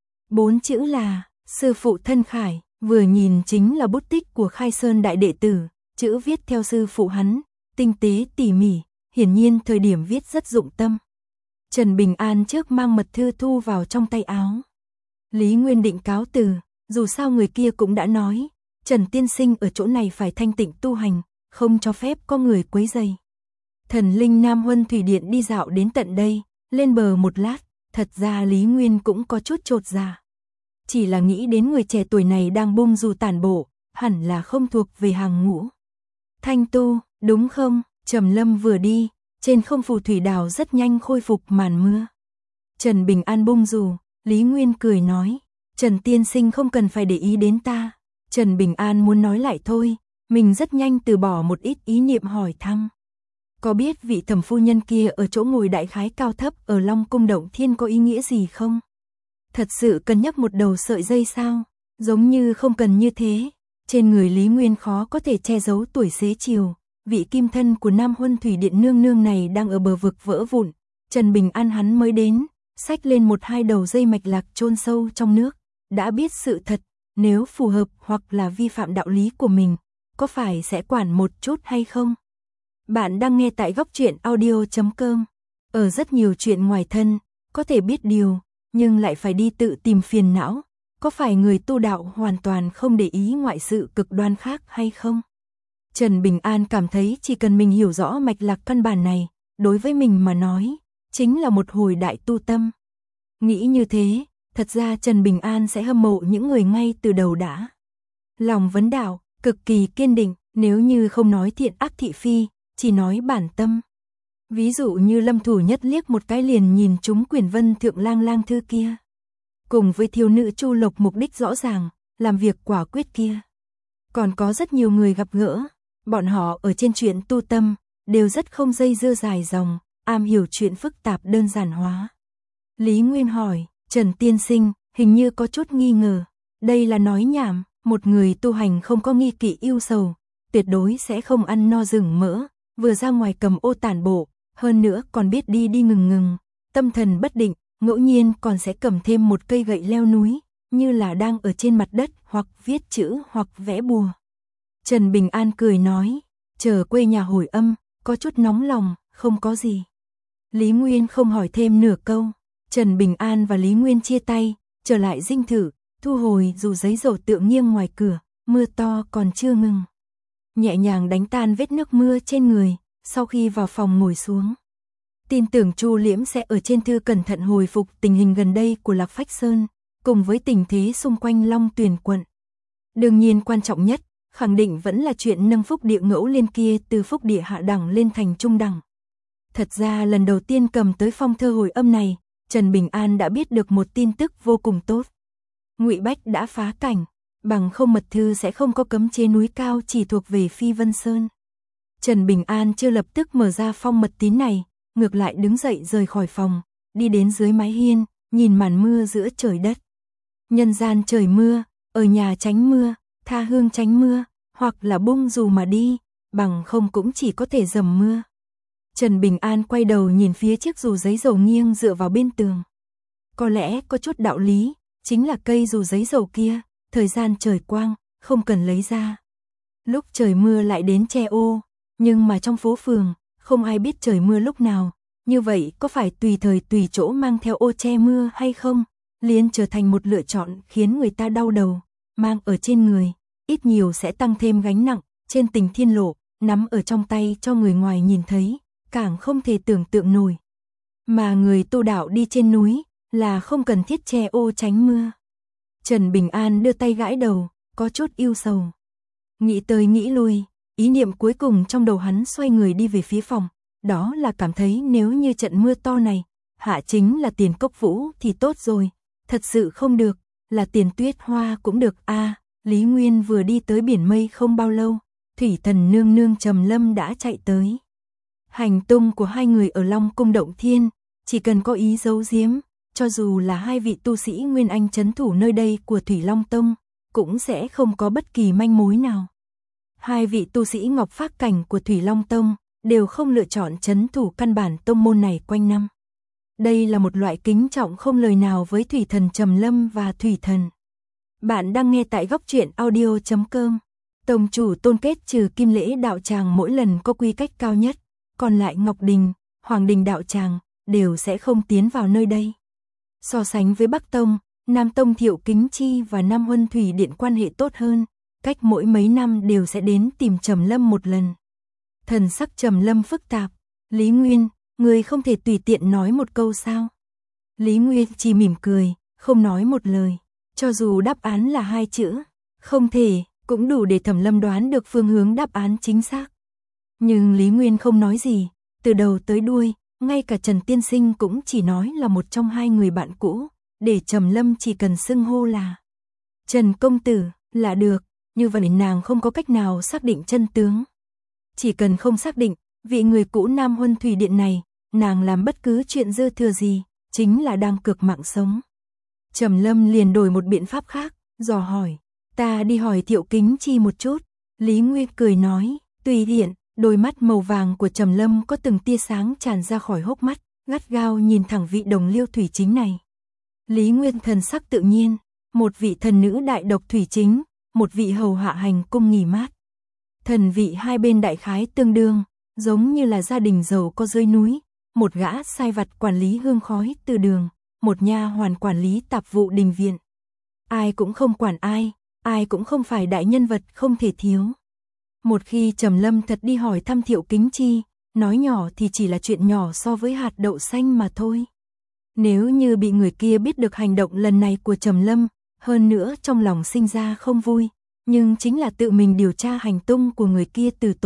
4 chữ là, sư phụ thân khải, vừa nhìn chính là bút tích của Khai Sơn đại đệ tử, chữ viết theo sư phụ hắn, tinh tế tỉ mỉ, hiển nhiên thời điểm viết rất dụng tâm. Trần Bình An trước mang mật thư thu vào trong tay áo. Lý Nguyên định cáo từ, dù sao người kia cũng đã nói, Trần tiên sinh ở chỗ này phải thanh tịnh tu hành, không cho phép có người quấy rầy. Thần linh Nam Huân Thủy Điện đi dạo đến tận đây, lên bờ một lát, thật ra Lý Nguyên cũng có chút chột dạ. Chỉ là nghĩ đến người trẻ tuổi này đang bung dù tản bộ, hẳn là không thuộc về hàng ngũ thanh tu, đúng không? Trầm Lâm vừa đi, trên không Phù Thủy đảo rất nhanh khôi phục màn mưa. Trần Bình An bung dù, Lý Nguyên cười nói, Trần tiên sinh không cần phải để ý đến ta. Trần Bình An muốn nói lại thôi, mình rất nhanh từ bỏ một ít ý niệm hỏi thăm. Có biết vị thẩm phu nhân kia ở chỗ ngồi đại khái cao thấp ở Long Cung Động Thiên có ý nghĩa gì không? Thật sự cần nhấc một đầu sợi dây sao? Giống như không cần như thế. Trên người Lý Nguyên khó có thể che giấu tuổi xế chiều. Vị kim thân của Nam Huân Thủy Điện nương nương này đang ở bờ vực vỡ vụn. Trần Bình An hắn mới đến, xách lên 1-2 đầu dây mạch lạc chôn sâu trong nước. Đã biết sự thật, nếu phù hợp hoặc là vi phạm đạo lý của mình, có phải sẽ quản một chút hay không? Bạn đang nghe tại góc truyện audio.com. Ở rất nhiều chuyện ngoài thân, có thể biết điều, nhưng lại phải đi tự tìm phiền não. Có phải người tu đạo hoàn toàn không để ý ngoại sự cực đoan khác hay không? Trần Bình An cảm thấy chỉ cần mình hiểu rõ mạch lạc căn bản này, đối với mình mà nói, chính là một hồi đại tu tâm. Nghĩ như thế, thật ra Trần Bình An sẽ hâm mộ những người ngay từ đầu đã lòng vấn đạo, cực kỳ kiên định, nếu như không nói thiện ác thị phi, chỉ nói bản tâm. Ví dụ như Lâm Thủ Nhất liếc một cái liền nhìn trúng Quyển Vân Thượng Lang Lang thư kia. Cùng với thiếu nữ Chu Lộc mục đích rõ ràng, làm việc quả quyết kia. Còn có rất nhiều người gặp gỡ, bọn họ ở trên chuyện tu tâm, đều rất không dây dưa dài dòng, am hiểu chuyện phức tạp đơn giản hóa. Lý Nguyên hỏi, Trần tiên sinh, hình như có chút nghi ngờ, đây là nói nhảm, một người tu hành không có nghi kỵ ưu sầu, tuyệt đối sẽ không ăn no rừng mỡ, vừa ra ngoài cầm ô tản bộ, hơn nữa còn biết đi đi ngừng ngừng, tâm thần bất định, ngẫu nhiên còn sẽ cầm thêm một cây gậy leo núi, như là đang ở trên mặt đất hoặc viết chữ hoặc vẽ bùa. Trần Bình An cười nói, chờ quê nhà hồi âm, có chút nóng lòng, không có gì. Lý Nguyên không hỏi thêm nửa câu, Trần Bình An và Lý Nguyên chia tay, trở lại dinh thự, thu hồi dù giấy dầu tượng nghiêng ngoài cửa, mưa to còn chưa ngừng. Nhẹ nhàng đánh tan vết nước mưa trên người, sau khi vào phòng ngồi xuống. Tin tưởng Chu Liễm sẽ ở trên thư cẩn thận hồi phục tình hình gần đây của Lạc Phách Sơn, cùng với tình thế xung quanh Long Tuyền quận. Đương nhiên quan trọng nhất, khẳng định vẫn là chuyện nâng phúc địa ngẫu liên kia từ phúc địa hạ đẳng lên thành trung đẳng. Thật ra lần đầu tiên cầm tới phong thơ hồi âm này, Trần Bình An đã biết được một tin tức vô cùng tốt. Ngụy Bách đã phá cảnh, bằng không mật thư sẽ không có cấm chế núi cao chỉ thuộc về Phi Vân Sơn. Trần Bình An chưa lập tức mở ra phong mật tín này, ngược lại đứng dậy rời khỏi phòng, đi đến dưới mái hiên, nhìn màn mưa giữa trời đất. Nhân gian trời mưa, ở nhà tránh mưa, tha hương tránh mưa, hoặc là bung dù mà đi, bằng không cũng chỉ có thể dầm mưa. Trần Bình An quay đầu nhìn phía chiếc dù giấy dầu nghiêng dựa vào bên tường. Có lẽ có chút đạo lý, chính là cây dù giấy dầu kia, thời gian trời quang, không cần lấy ra. Lúc trời mưa lại đến che ô, nhưng mà trong phố phường, không ai biết trời mưa lúc nào, như vậy có phải tùy thời tùy chỗ mang theo ô che mưa hay không, liền trở thành một lựa chọn khiến người ta đau đầu, mang ở trên người, ít nhiều sẽ tăng thêm gánh nặng, trên tình thiên lộ, nắm ở trong tay cho người ngoài nhìn thấy, càng không thể tưởng tượng nổi. Mà người tu đạo đi trên núi, là không cần thiết che ô tránh mưa. Trần Bình An đưa tay gãi đầu, có chút ưu sầu. Nghĩ tới nghĩ lui, ý niệm cuối cùng trong đầu hắn xoay người đi về phía phòng, đó là cảm thấy nếu như trận mưa to này, hạ chính là Tiền Cốc Vũ thì tốt rồi, thật sự không được, là Tiền Tuyết Hoa cũng được a. Lý Nguyên vừa đi tới biển mây không bao lâu, thủy thần nương nương Trầm Lâm đã chạy tới. Hành tung của hai người ở Long Cung Động Thiên, chỉ cần có ý giấu giếm, cho dù là hai vị tu sĩ Nguyên Anh trấn thủ nơi đây của Thủy Long Tông, cũng sẽ không có bất kỳ manh mối nào. Hai vị tu sĩ Ngọc Phác Cảnh của Thủy Long Tông đều không lựa chọn trấn thủ căn bản tông môn này quanh năm. Đây là một loại kính trọng không lời nào với Thủy Thần Trầm Lâm và Thủy Thần. Bạn đang nghe tại góc truyện audio.com. Tông chủ Tôn Kết trừ Kim Lễ đạo tràng mỗi lần có quy cách cao nhất, còn lại Ngọc Đình, Hoàng Đình đạo tràng đều sẽ không tiến vào nơi đây. So sánh với Bắc Tông, Nam Tông Thiệu Kính Chi và Nam Huân Thủy Điện quan hệ tốt hơn, cách mỗi mấy năm đều sẽ đến tìm Trầm Lâm một lần. Thần sắc Trầm Lâm phức tạp, Lý Nguyên, người không thể tùy tiện nói một câu sao? Lý Nguyên chỉ mỉm cười, không nói một lời, cho dù đáp án là hai chữ, không thể, cũng đủ để Trầm Lâm đoán được phương hướng đáp án chính xác. Nhưng Lý Nguyên không nói gì, từ đầu tới đuôi, ngay cả Trần Tiên Sinh cũng chỉ nói là một trong hai người bạn cũ, để Trầm Lâm chỉ cần xưng hô là Trần Công Tử là được, như vậy nàng không có cách nào xác định chân tướng. Chỉ cần không xác định, vị người cũ Nam Huân Thủy Điện này, nàng làm bất cứ chuyện dư thừa gì, chính là đang cược mạng sống. Trầm Lâm liền đổi một biện pháp khác, dò hỏi, ta đi hỏi Thiệu Kính Chi một chút. Lý Nguyên cười nói, tùy tiện. Đôi mắt màu vàng của Trầm Lâm có từng tia sáng tràn ra khỏi hốc mắt, gắt gao nhìn thẳng vị đồng liêu thủy chính này. Lý Nguyên thần sắc tự nhiên, một vị thần nữ đại độc thủy chính, một vị hầu hạ hành cung nghỉ mát. Thần vị hai bên đại khái tương đương, giống như là gia đình giàu có dưới núi, một gã sai vặt quản lý hương khói từ đường, một nha hoàn quản lý tạp vụ đình viện. Ai cũng không quản ai cũng không phải đại nhân vật không thể thiếu. Một khi Trầm Lâm thật đi hỏi thăm Thiệu Kính Chi, nói nhỏ thì chỉ là chuyện nhỏ so với hạt đậu xanh mà thôi. Nếu như bị người kia biết được hành động lần này của Trầm Lâm, hơn nữa trong lòng sinh ra không vui, nhưng chính là tự mình điều tra hành tung của người kia từ tội,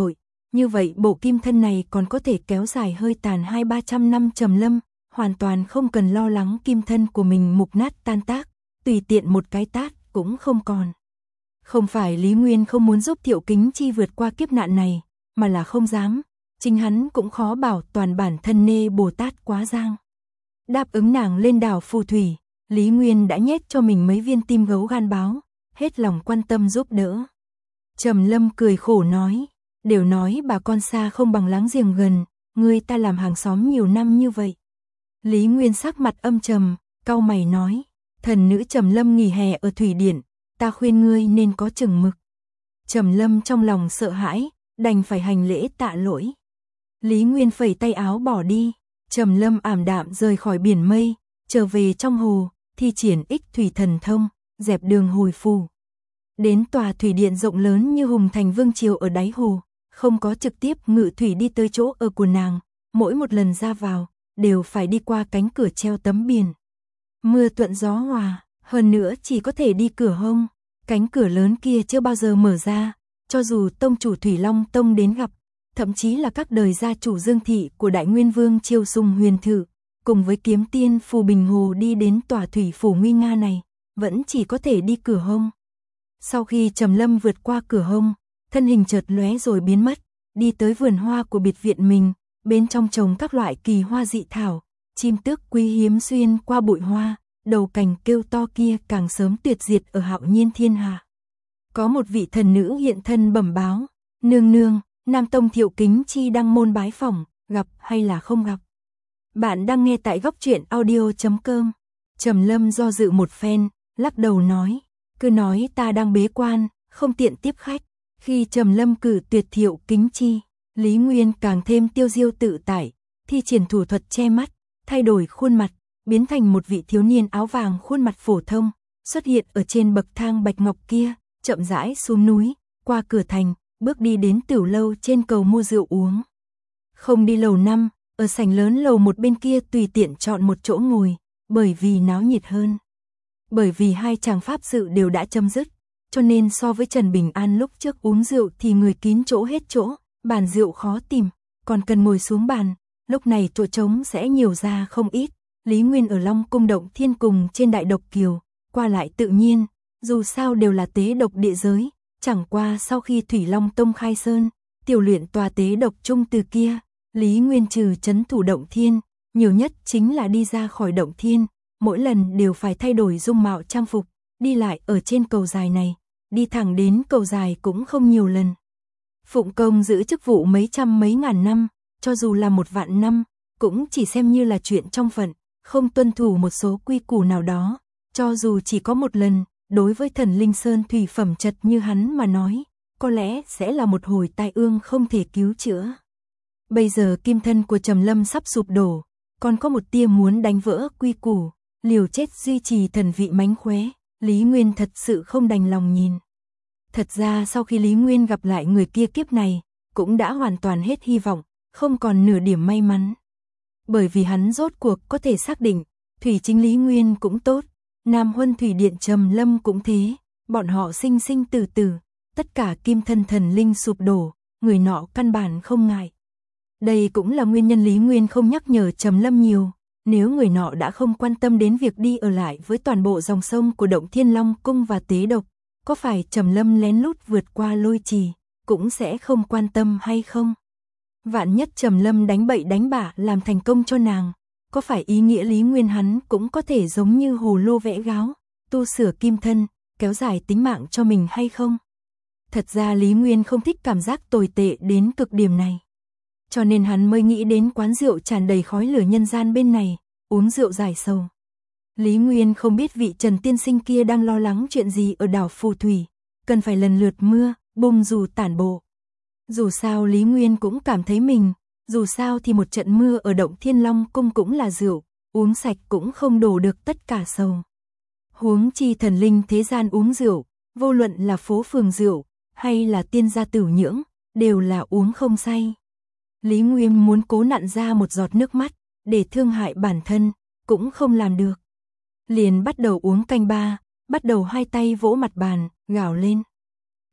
như vậy bộ kim thân này còn có thể kéo dài hơi tàn 200-300 năm. Trầm Lâm hoàn toàn không cần lo lắng kim thân của mình mục nát tan tác, tùy tiện một cái tát cũng không còn. Không phải Lý Nguyên không muốn giúp Thiệu Kính Chi vượt qua kiếp nạn này, mà là không dám, chính hắn cũng khó bảo toàn bản thân nê Bồ Tát quá giang. Đáp ứng nàng lên đảo phù thủy, Lý Nguyên đã nhét cho mình mấy viên tim gấu gan báo, hết lòng quan tâm giúp đỡ. Trầm Lâm cười khổ nói, đều nói bà con xa không bằng láng giềng gần, ngươi ta làm hàng xóm nhiều năm như vậy. Lý Nguyên sắc mặt âm trầm, cau mày nói, thần nữ Trầm Lâm nghỉ hè ở Thủy Điện, ta khuyên ngươi nên có chừng mực. Trầm Lâm trong lòng sợ hãi, đành phải hành lễ tạ lỗi. Lý Nguyên phẩy tay áo bỏ đi, Trầm Lâm ảm đạm rời khỏi biển mây, trở về trong hồ, thi triển ích thủy thần thông, dẹp đường hồi phù. Đến tòa thủy điện rộng lớn như Hùng Thành Vương Triều ở đáy hồ, không có trực tiếp ngự thủy đi tới chỗ ở của nàng, mỗi một lần ra vào, đều phải đi qua cánh cửa treo tấm biển. Mưa thuận gió hòa, hơn nữa chỉ có thể đi cửa hông, cánh cửa lớn kia chưa bao giờ mở ra, cho dù tông chủ Thủy Long Tông đến gặp, thậm chí là các đời gia chủ Dương Thị của Đại Nguyên Vương Triều Sùng Huyền Thử, cùng với kiếm tiên Phù Bình Hồ đi đến tòa thủy phủ nguy nga này, vẫn chỉ có thể đi cửa hông. Sau khi Trầm Lâm vượt qua cửa hông, thân hình chợt lóe rồi biến mất, đi tới vườn hoa của biệt viện mình, bên trong trồng các loại kỳ hoa dị thảo, chim tước quý hiếm xuyên qua bụi hoa, đầu cành kêu to kia càng sớm tuyệt diệt ở hạo nhiên thiên hạ. Có một vị thần nữ hiện thân bẩm báo, nương nương, Nam Tông Thiệu Kính Chi đăng môn bái phỏng, gặp hay là không gặp. Bạn đang nghe tại góc truyện audio.com. Trầm Lâm do dự một phen, lắc đầu nói, cứ nói ta đang bế quan, không tiện tiếp khách. Khi Trầm Lâm cử tuyệt Thiệu Kính Chi, Lý Nguyên càng thêm tiêu diêu tự tại, thi triển thủ thuật che mắt, thay đổi khuôn mặt, biến thành một vị thiếu niên áo vàng khuôn mặt phổ thông, xuất hiện ở trên bậc thang bạch ngọc kia, chậm rãi xuống núi, qua cửa thành, bước đi đến tiểu lâu trên cầu mua rượu uống. Không đi lầu 5, ở sảnh lớn lầu 1 bên kia tùy tiện chọn một chỗ ngồi, bởi vì náo nhiệt hơn. Bởi vì hai chàng pháp sự đều đã chấm dứt, cho nên so với Trần Bình An lúc trước uống rượu thì người kín chỗ hết chỗ, bàn rượu khó tìm, còn cần ngồi xuống bàn, lúc này chỗ trống sẽ nhiều ra không ít. Lý Nguyên ở Long Cung Động Thiên cùng trên Đại Độc Kiều, qua lại tự nhiên, dù sao đều là tế độc địa giới, chẳng qua sau khi Thủy Long Tông khai sơn, tiểu luyện tòa tế độc trung từ kia, Lý Nguyên trừ trấn thủ Động Thiên, nhiều nhất chính là đi ra khỏi Động Thiên, mỗi lần đều phải thay đổi dung mạo trang phục, đi lại ở trên cầu dài này, đi thẳng đến cầu dài cũng không nhiều lần. Phụng công giữ chức vụ mấy trăm mấy ngàn năm, cho dù là 1.000 năm, cũng chỉ xem như là chuyện trong phận, không tuân thủ một số quy củ nào đó, cho dù chỉ có một lần, đối với thần linh sơn thủy phẩm chất như hắn mà nói, có lẽ sẽ là một hồi tai ương không thể cứu chữa. Bây giờ kim thân của Trầm Lâm sắp sụp đổ, còn có một tia muốn đánh vỡ quy củ, liều chết duy trì thần vị mánh khóe, Lý Nguyên thật sự không đành lòng nhìn. Thật ra sau khi Lý Nguyên gặp lại người kia kiếp này, cũng đã hoàn toàn hết hy vọng, không còn nửa điểm may mắn. Bởi vì hắn rốt cuộc có thể xác định, Thủy Chính Lý Nguyên cũng tốt, Nam Huân Thủy Điện Trầm Lâm cũng thế, bọn họ sinh sinh tử tử, tất cả kim thân thần linh sụp đổ, người nọ căn bản không ngại. Đây cũng là nguyên nhân Lý Nguyên không nhắc nhở Trầm Lâm nhiều, nếu người nọ đã không quan tâm đến việc đi ở lại với toàn bộ dòng sông của Động Thiên Long Cung và tế độc, có phải Trầm Lâm lén lút vượt qua lôi trì, cũng sẽ không quan tâm hay không? Vạn nhất Trầm Lâm đánh bậy đánh bạ làm thành công cho nàng, có phải ý nghĩa Lý Nguyên hắn cũng có thể giống như hồ lô vẽ gáo, tu sửa kim thân, kéo dài tính mạng cho mình hay không? Thật ra Lý Nguyên không thích cảm giác tồi tệ đến cực điểm này. Cho nên hắn mới nghĩ đến quán rượu tràn đầy khói lửa nhân gian bên này, uống rượu giải sầu. Lý Nguyên không biết vị Trần tiên sinh kia đang lo lắng chuyện gì ở đảo Phù Thủy, cần phải lần lượt mưa, bùng dù tản bộ. Dù sao Lý Nguyên cũng cảm thấy mình, dù sao thì một trận mưa ở Động Thiên Long Cung cũng là rượu, uống sạch cũng không đổ được tất cả sầu. Huống chi thần linh thế gian uống rượu, vô luận là phố phường rượu, hay là tiên gia tử nhưỡng, đều là uống không say. Lý Nguyên muốn cố nặn ra một giọt nước mắt, để thương hại bản thân, cũng không làm được. Liền bắt đầu uống canh ba, bắt đầu hai tay vỗ mặt bàn, gào lên.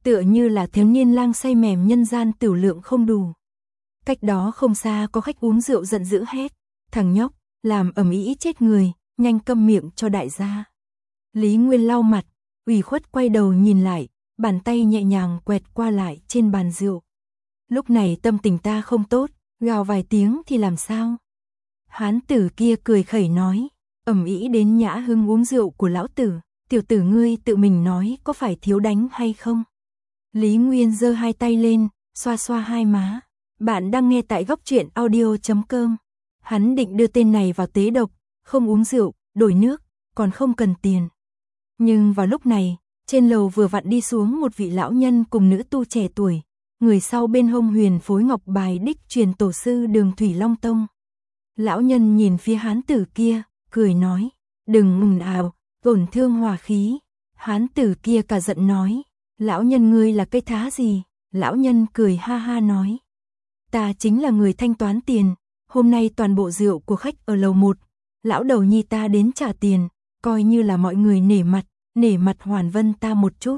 tựa như là thiếu niên lang say mềm nhân gian tửu lượng không đủ. Cách đó không xa có khách uống rượu giận dữ hét, thằng nhóc, làm ầm ĩ chết người, nhanh câm miệng cho đại gia. Lý Nguyên lau mặt, ủy khuất quay đầu nhìn lại, bàn tay nhẹ nhàng quẹt qua lại trên bàn rượu. Lúc này tâm tình ta không tốt, gào vài tiếng thì làm sao? Hán tử kia cười khẩy nói, ầm ĩ đến Nhã Hưng uống rượu của lão tử, tiểu tử ngươi tự mình nói có phải thiếu đánh hay không? Lý Nguyên giơ hai tay lên, xoa xoa hai má. Bạn đang nghe tại góc truyện audio.com. Hắn định đưa tên này vào tế độc, không uống rượu, đổi nước, còn không cần tiền. Nhưng vào lúc này, trên lầu vừa vặn đi xuống một vị lão nhân cùng nữ tu trẻ tuổi, người sau bên hông huyền phối ngọc bài đích truyền tổ sư Đường Thủy Long Tông. Lão nhân nhìn phía hán tử kia, cười nói, đừng ồn ào, tổn thương hòa khí. Hán tử kia cả giận nói, lão nhân ngươi là cây thá gì? Lão nhân cười ha ha nói, ta chính là người thanh toán tiền, hôm nay toàn bộ rượu của khách ở lầu 1, lão đầu nhi ta đến trả tiền, coi như là mọi người nể mặt Hoàn Vân ta một chút.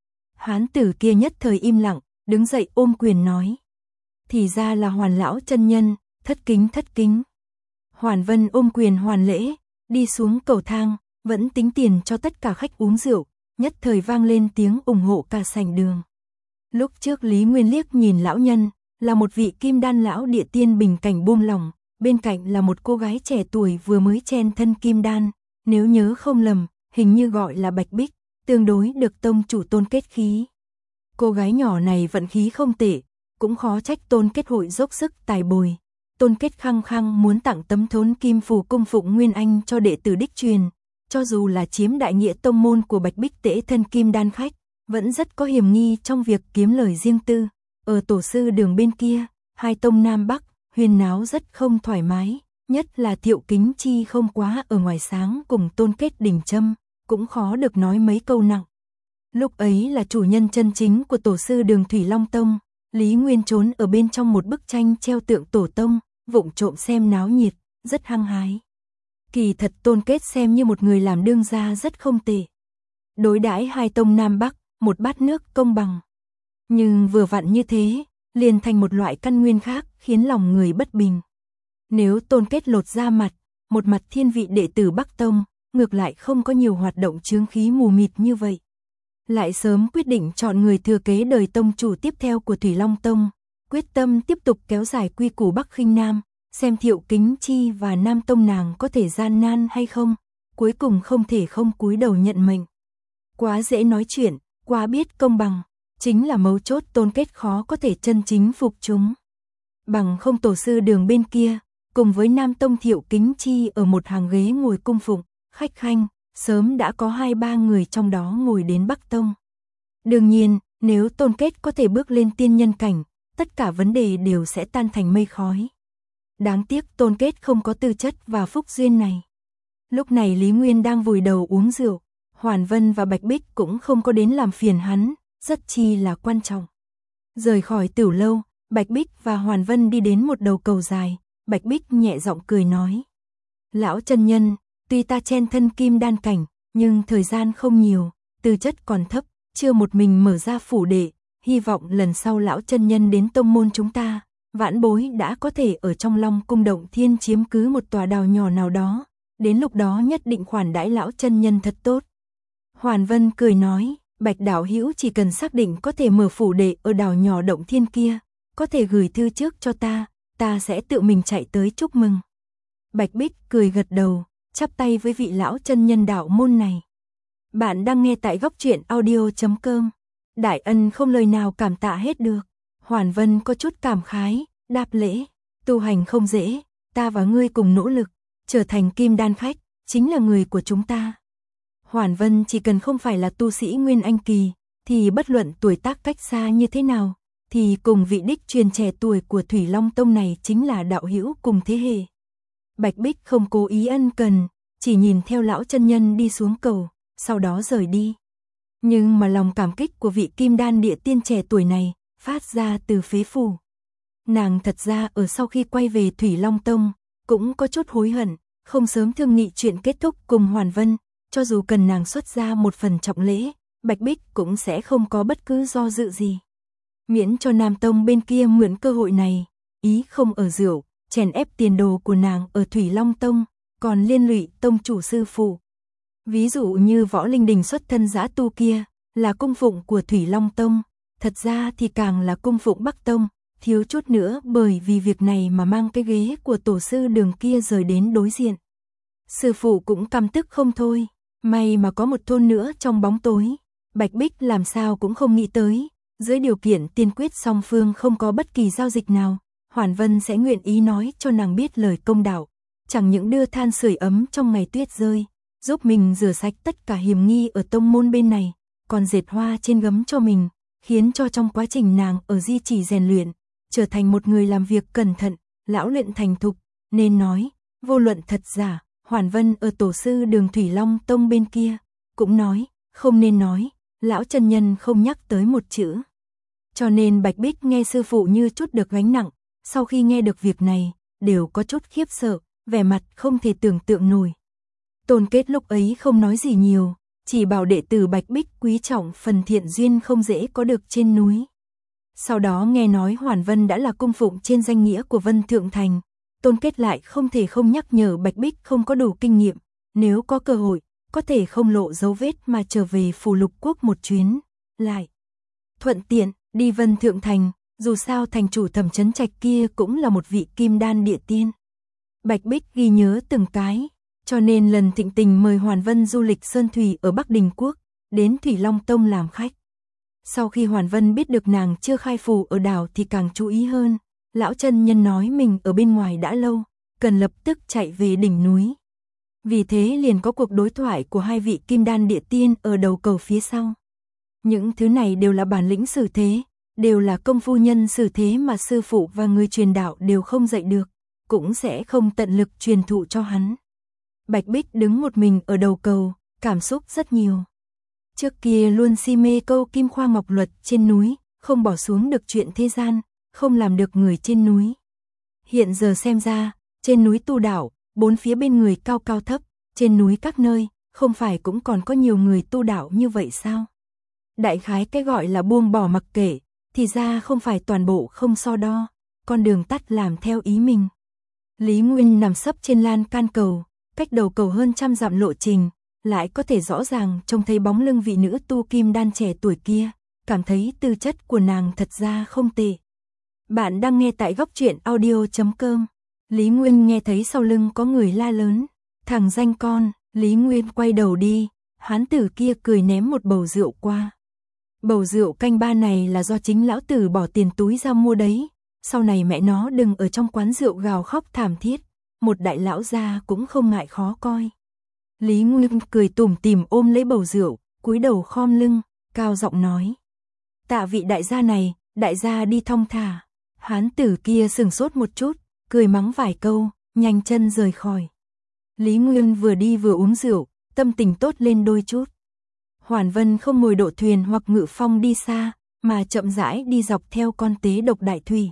Hán tử kia nhất thời im lặng, đứng dậy ôm quyền nói, thì ra là Hoàn lão chân nhân, thất kính. Hoàn Vân ôm quyền hoàn lễ, đi xuống cầu thang, vẫn tính tiền cho tất cả khách uống rượu, nhất thời vang lên tiếng ủng hộ cả sảnh đường. Lúc trước Lý Nguyên liếc nhìn lão nhân, là một vị kim đan lão địa tiên bình cảnh buông lỏng, bên cạnh là một cô gái trẻ tuổi vừa mới chen thân kim đan, nếu nhớ không lầm, hình như gọi là Bạch Bích, tương đối được tông chủ Tôn Kết khí. Cô gái nhỏ này vận khí không tệ, cũng khó trách Tôn Kết hội dốc sức tài bồi. Tôn Kết khăng khăng muốn tặng tấm thốn kim phù cung phụng Nguyên Anh cho đệ tử đích truyền, cho dù là chiếm đại nghĩa tông môn của Bạch Bích tễ thân kim đan khách, vẫn rất có hiểm nghi trong việc kiếm lời riêng tư. Ở tổ sư Đường bên kia, hai tông Nam Bắc, huyên náo rất không thoải mái, nhất là Thiệu Kính Chi không quá ở ngoài sáng cùng Tôn Kết đỉnh châm, cũng khó được nói mấy câu nặng. Lúc ấy là chủ nhân chân chính của tổ sư Đường Thủy Long Tông, Lý Nguyên trốn ở bên trong một bức tranh treo tượng tổ tông, vụng trộm xem náo nhiệt, rất hăng hái. Kỳ thật Tôn Kết xem như một người làm đương gia rất không tệ. Đối đãi hai tông Nam Bắc, một bát nước công bằng. Nhưng vừa vặn như thế, liền thành một loại căn nguyên khác khiến lòng người bất bình. Nếu Tôn Kết lột ra mặt, một mặt thiên vị đệ tử Bắc Tông, ngược lại không có nhiều hoạt động chướng khí mù mịt như vậy. Lại sớm quyết định chọn người thừa kế đời tông chủ tiếp theo của Thủy Long Tông, quyết tâm tiếp tục kéo dài quy củ Bắc khinh Nam, xem Thiệu Kính Chi và Nam Tông nàng có thể gian nan hay không, cuối cùng không thể không cúi đầu nhận mệnh. Quá dễ nói chuyện, quá biết công bằng, chính là mấu chốt Tôn Kết khó có thể chân chính phục chúng. Bằng không tổ sư Đường bên kia, cùng với Nam Tông Thiệu Kính Chi ở một hàng ghế ngồi cung phụng, khách khanh, sớm đã có 2-3 người trong đó ngồi đến Bắc Tông. Đương nhiên, nếu Tôn Kết có thể bước lên tiên nhân cảnh, tất cả vấn đề đều sẽ tan thành mây khói. Đáng tiếc Tôn Kết không có tư chất và phúc duyên này. Lúc này Lý Nguyên đang vùi đầu uống rượu, Hoàn Vân và Bạch Bích cũng không có đến làm phiền hắn, rất chi là quan trọng. Rời khỏi tửu lâu, Bạch Bích và Hoàn Vân đi đến một đầu cầu dài, Bạch Bích nhẹ giọng cười nói. Lão chân nhân, tuy ta chen thân kim đan cảnh, nhưng thời gian không nhiều, tư chất còn thấp, chưa một mình mở ra phủ đệ, hy vọng lần sau lão chân nhân đến tông môn chúng ta, vãn bối đã có thể ở trong Long Cung Động Thiên chiếm cứ một tòa đào nhỏ nào đó, đến lúc đó nhất định khoản đãi lão chân nhân thật tốt. Hoàn Vân cười nói, Bạch đạo hữu chỉ cần xác định có thể mở phủ đệ ở đào nhỏ Động Thiên kia, có thể gửi thư trước cho ta sẽ tự mình chạy tới chúc mừng. Bạch Bích cười gật đầu, chắp tay với vị lão chân nhân đạo môn này. Bạn đang nghe tại góc truyện audio.com. Đại ân không lời nào cảm tạ hết được. Hoàn Vân có chút cảm khái, đáp lễ. Tu hành không dễ, ta và ngươi cùng nỗ lực, trở thành kim đan khách, chính là người của chúng ta. Hoàn Vân chỉ cần không phải là tu sĩ Nguyên Anh kỳ, thì bất luận tuổi tác cách xa như thế nào, thì cùng vị đích truyền trẻ tuổi của Thủy Long Tông này chính là đạo hữu cùng thế hệ. Bạch Bích không cố ý ân cần, chỉ nhìn theo lão chân nhân đi xuống cầu, sau đó rời đi. Nhưng mà lòng cảm kích của vị kim đan địa tiên trẻ tuổi này, phát ra từ phế phủ. Nàng thật ra ở sau khi quay về Thủy Long Tông, cũng có chút hối hận, không sớm thương nghị chuyện kết thúc cùng Hoàn Vân, cho dù cần nàng xuất ra một phần trọng lễ, Bạch Bích cũng sẽ không có bất cứ do dự gì. Miễn cho Nam Tông bên kia mượn cơ hội này, ý không ở rượu, chèn ép tiền đồ của nàng ở Thủy Long Tông, còn liên lụy tông chủ sư phụ. Ví dụ như Võ Linh Đình xuất thân dã tu kia, là cung phụng của Thủy Long Tông, thật ra thì càng là cung phụng Bắc Tông, thiếu chút nữa bởi vì việc này mà mang cái ghế của tổ sư Đường kia rời đến đối diện. Sư phụ cũng căm tức không thôi, may mà có một thôn nữa trong bóng tối, Bạch Bích làm sao cũng không nghĩ tới, dưới điều kiện tiên quyết song phương không có bất kỳ giao dịch nào, Hoàn Vân sẽ nguyện ý nói cho nàng biết lời công đạo, chẳng những đưa than sưởi ấm trong ngày tuyết rơi, giúp mình rửa sạch tất cả hiểm nghi ở tông môn bên này, còn dệt hoa trên gấm cho mình, khiến cho trong quá trình nàng ở di chỉ rèn luyện, trở thành một người làm việc cẩn thận, lão luyện thành thục, nên nói, vô luận thật giả, Hoàn Vân ở tổ sư Đường Thủy Long Tông bên kia, cũng nói, không nên nói, lão chân nhân không nhắc tới một chữ. Cho nên Bạch Bích nghe sư phụ như chút được gánh nặng, sau khi nghe được việc này, đều có chút khiếp sợ, vẻ mặt không thể tưởng tượng nổi. Tôn Kết lúc ấy không nói gì nhiều, chỉ bảo đệ tử Bạch Bích quý trọng phần thiện duyên không dễ có được trên núi. Sau đó nghe nói Hoàn Vân đã là cung phụng trên danh nghĩa của Vân Thượng Thành, Tôn Kết lại không thể không nhắc nhở Bạch Bích không có đủ kinh nghiệm, nếu có cơ hội, có thể không lộ dấu vết mà trở về Phù Lục Quốc một chuyến, lại thuận tiện đi Vân Thượng Thành, dù sao thành chủ Thẩm Chấn Trạch kia cũng là một vị kim đan địa tiên. Bạch Bích ghi nhớ từng cái, cho nên lần thịnh tình mời Hoàn Vân du lịch Sơn Thủy ở Bắc Đình Quốc, đến Thủy Long Tông làm khách. Sau khi Hoàn Vân biết được nàng chưa khai phù ở đảo thì càng chú ý hơn, lão chân nhân nói mình ở bên ngoài đã lâu, cần lập tức chạy về đỉnh núi. Vì thế liền có cuộc đối thoại của hai vị kim đan địa tiên ở đầu cầu phía sau. Những thứ này đều là bản lĩnh xử thế, đều là công phu nhân xử thế mà sư phụ và người truyền đạo đều không dạy được, cũng sẽ không tận lực truyền thụ cho hắn. Bạch Bích đứng một mình ở đầu cầu, cảm xúc rất nhiều. Trước kia luôn si mê câu Kim Khoa Ngọc Luật trên núi, không bỏ xuống được chuyện thế gian, không làm được người trên núi. Hiện giờ xem ra, trên núi tu đạo, bốn phía bên người cao cao thấp, trên núi các nơi, không phải cũng còn có nhiều người tu đạo như vậy sao? Đại khái cái gọi là buông bỏ mặc kệ, thì ra không phải toàn bộ không so đo, con đường tắt làm theo ý mình. Lý Nguyên nằm sấp trên lan can cầu, cách đầu cầu hơn 100 dặm lộ trình, lại có thể rõ ràng trông thấy bóng lưng vị nữ tu kim đan trẻ tuổi kia, cảm thấy tư chất của nàng thật ra không tệ. Bạn đang nghe tại góc truyện audio.com. Lý Nguyên nghe thấy sau lưng có người la lớn, thằng danh con. Lý Nguyên quay đầu đi, hán tử kia cười ném một bầu rượu qua. Bầu rượu canh ba này là do chính lão tử bỏ tiền túi ra mua đấy, sau này mẹ nó đừng ở trong quán rượu gào khóc thảm thiết, một đại lão gia cũng không ngại khó coi. Lý Nguyên cười tủm tỉm ôm lấy bầu rượu, cúi đầu khom lưng, cao giọng nói: "Tạ vị đại gia này, đại gia đi thong thả." Hán tử kia sừng sốt một chút, cười mắng vài câu, nhanh chân rời khỏi. Lý Nguyên vừa đi vừa uống rượu, tâm tình tốt lên đôi chút. Hoàn Vân không ngồi độ thuyền hoặc ngự phong đi xa, mà chậm rãi đi dọc theo con tế độc đại thủy.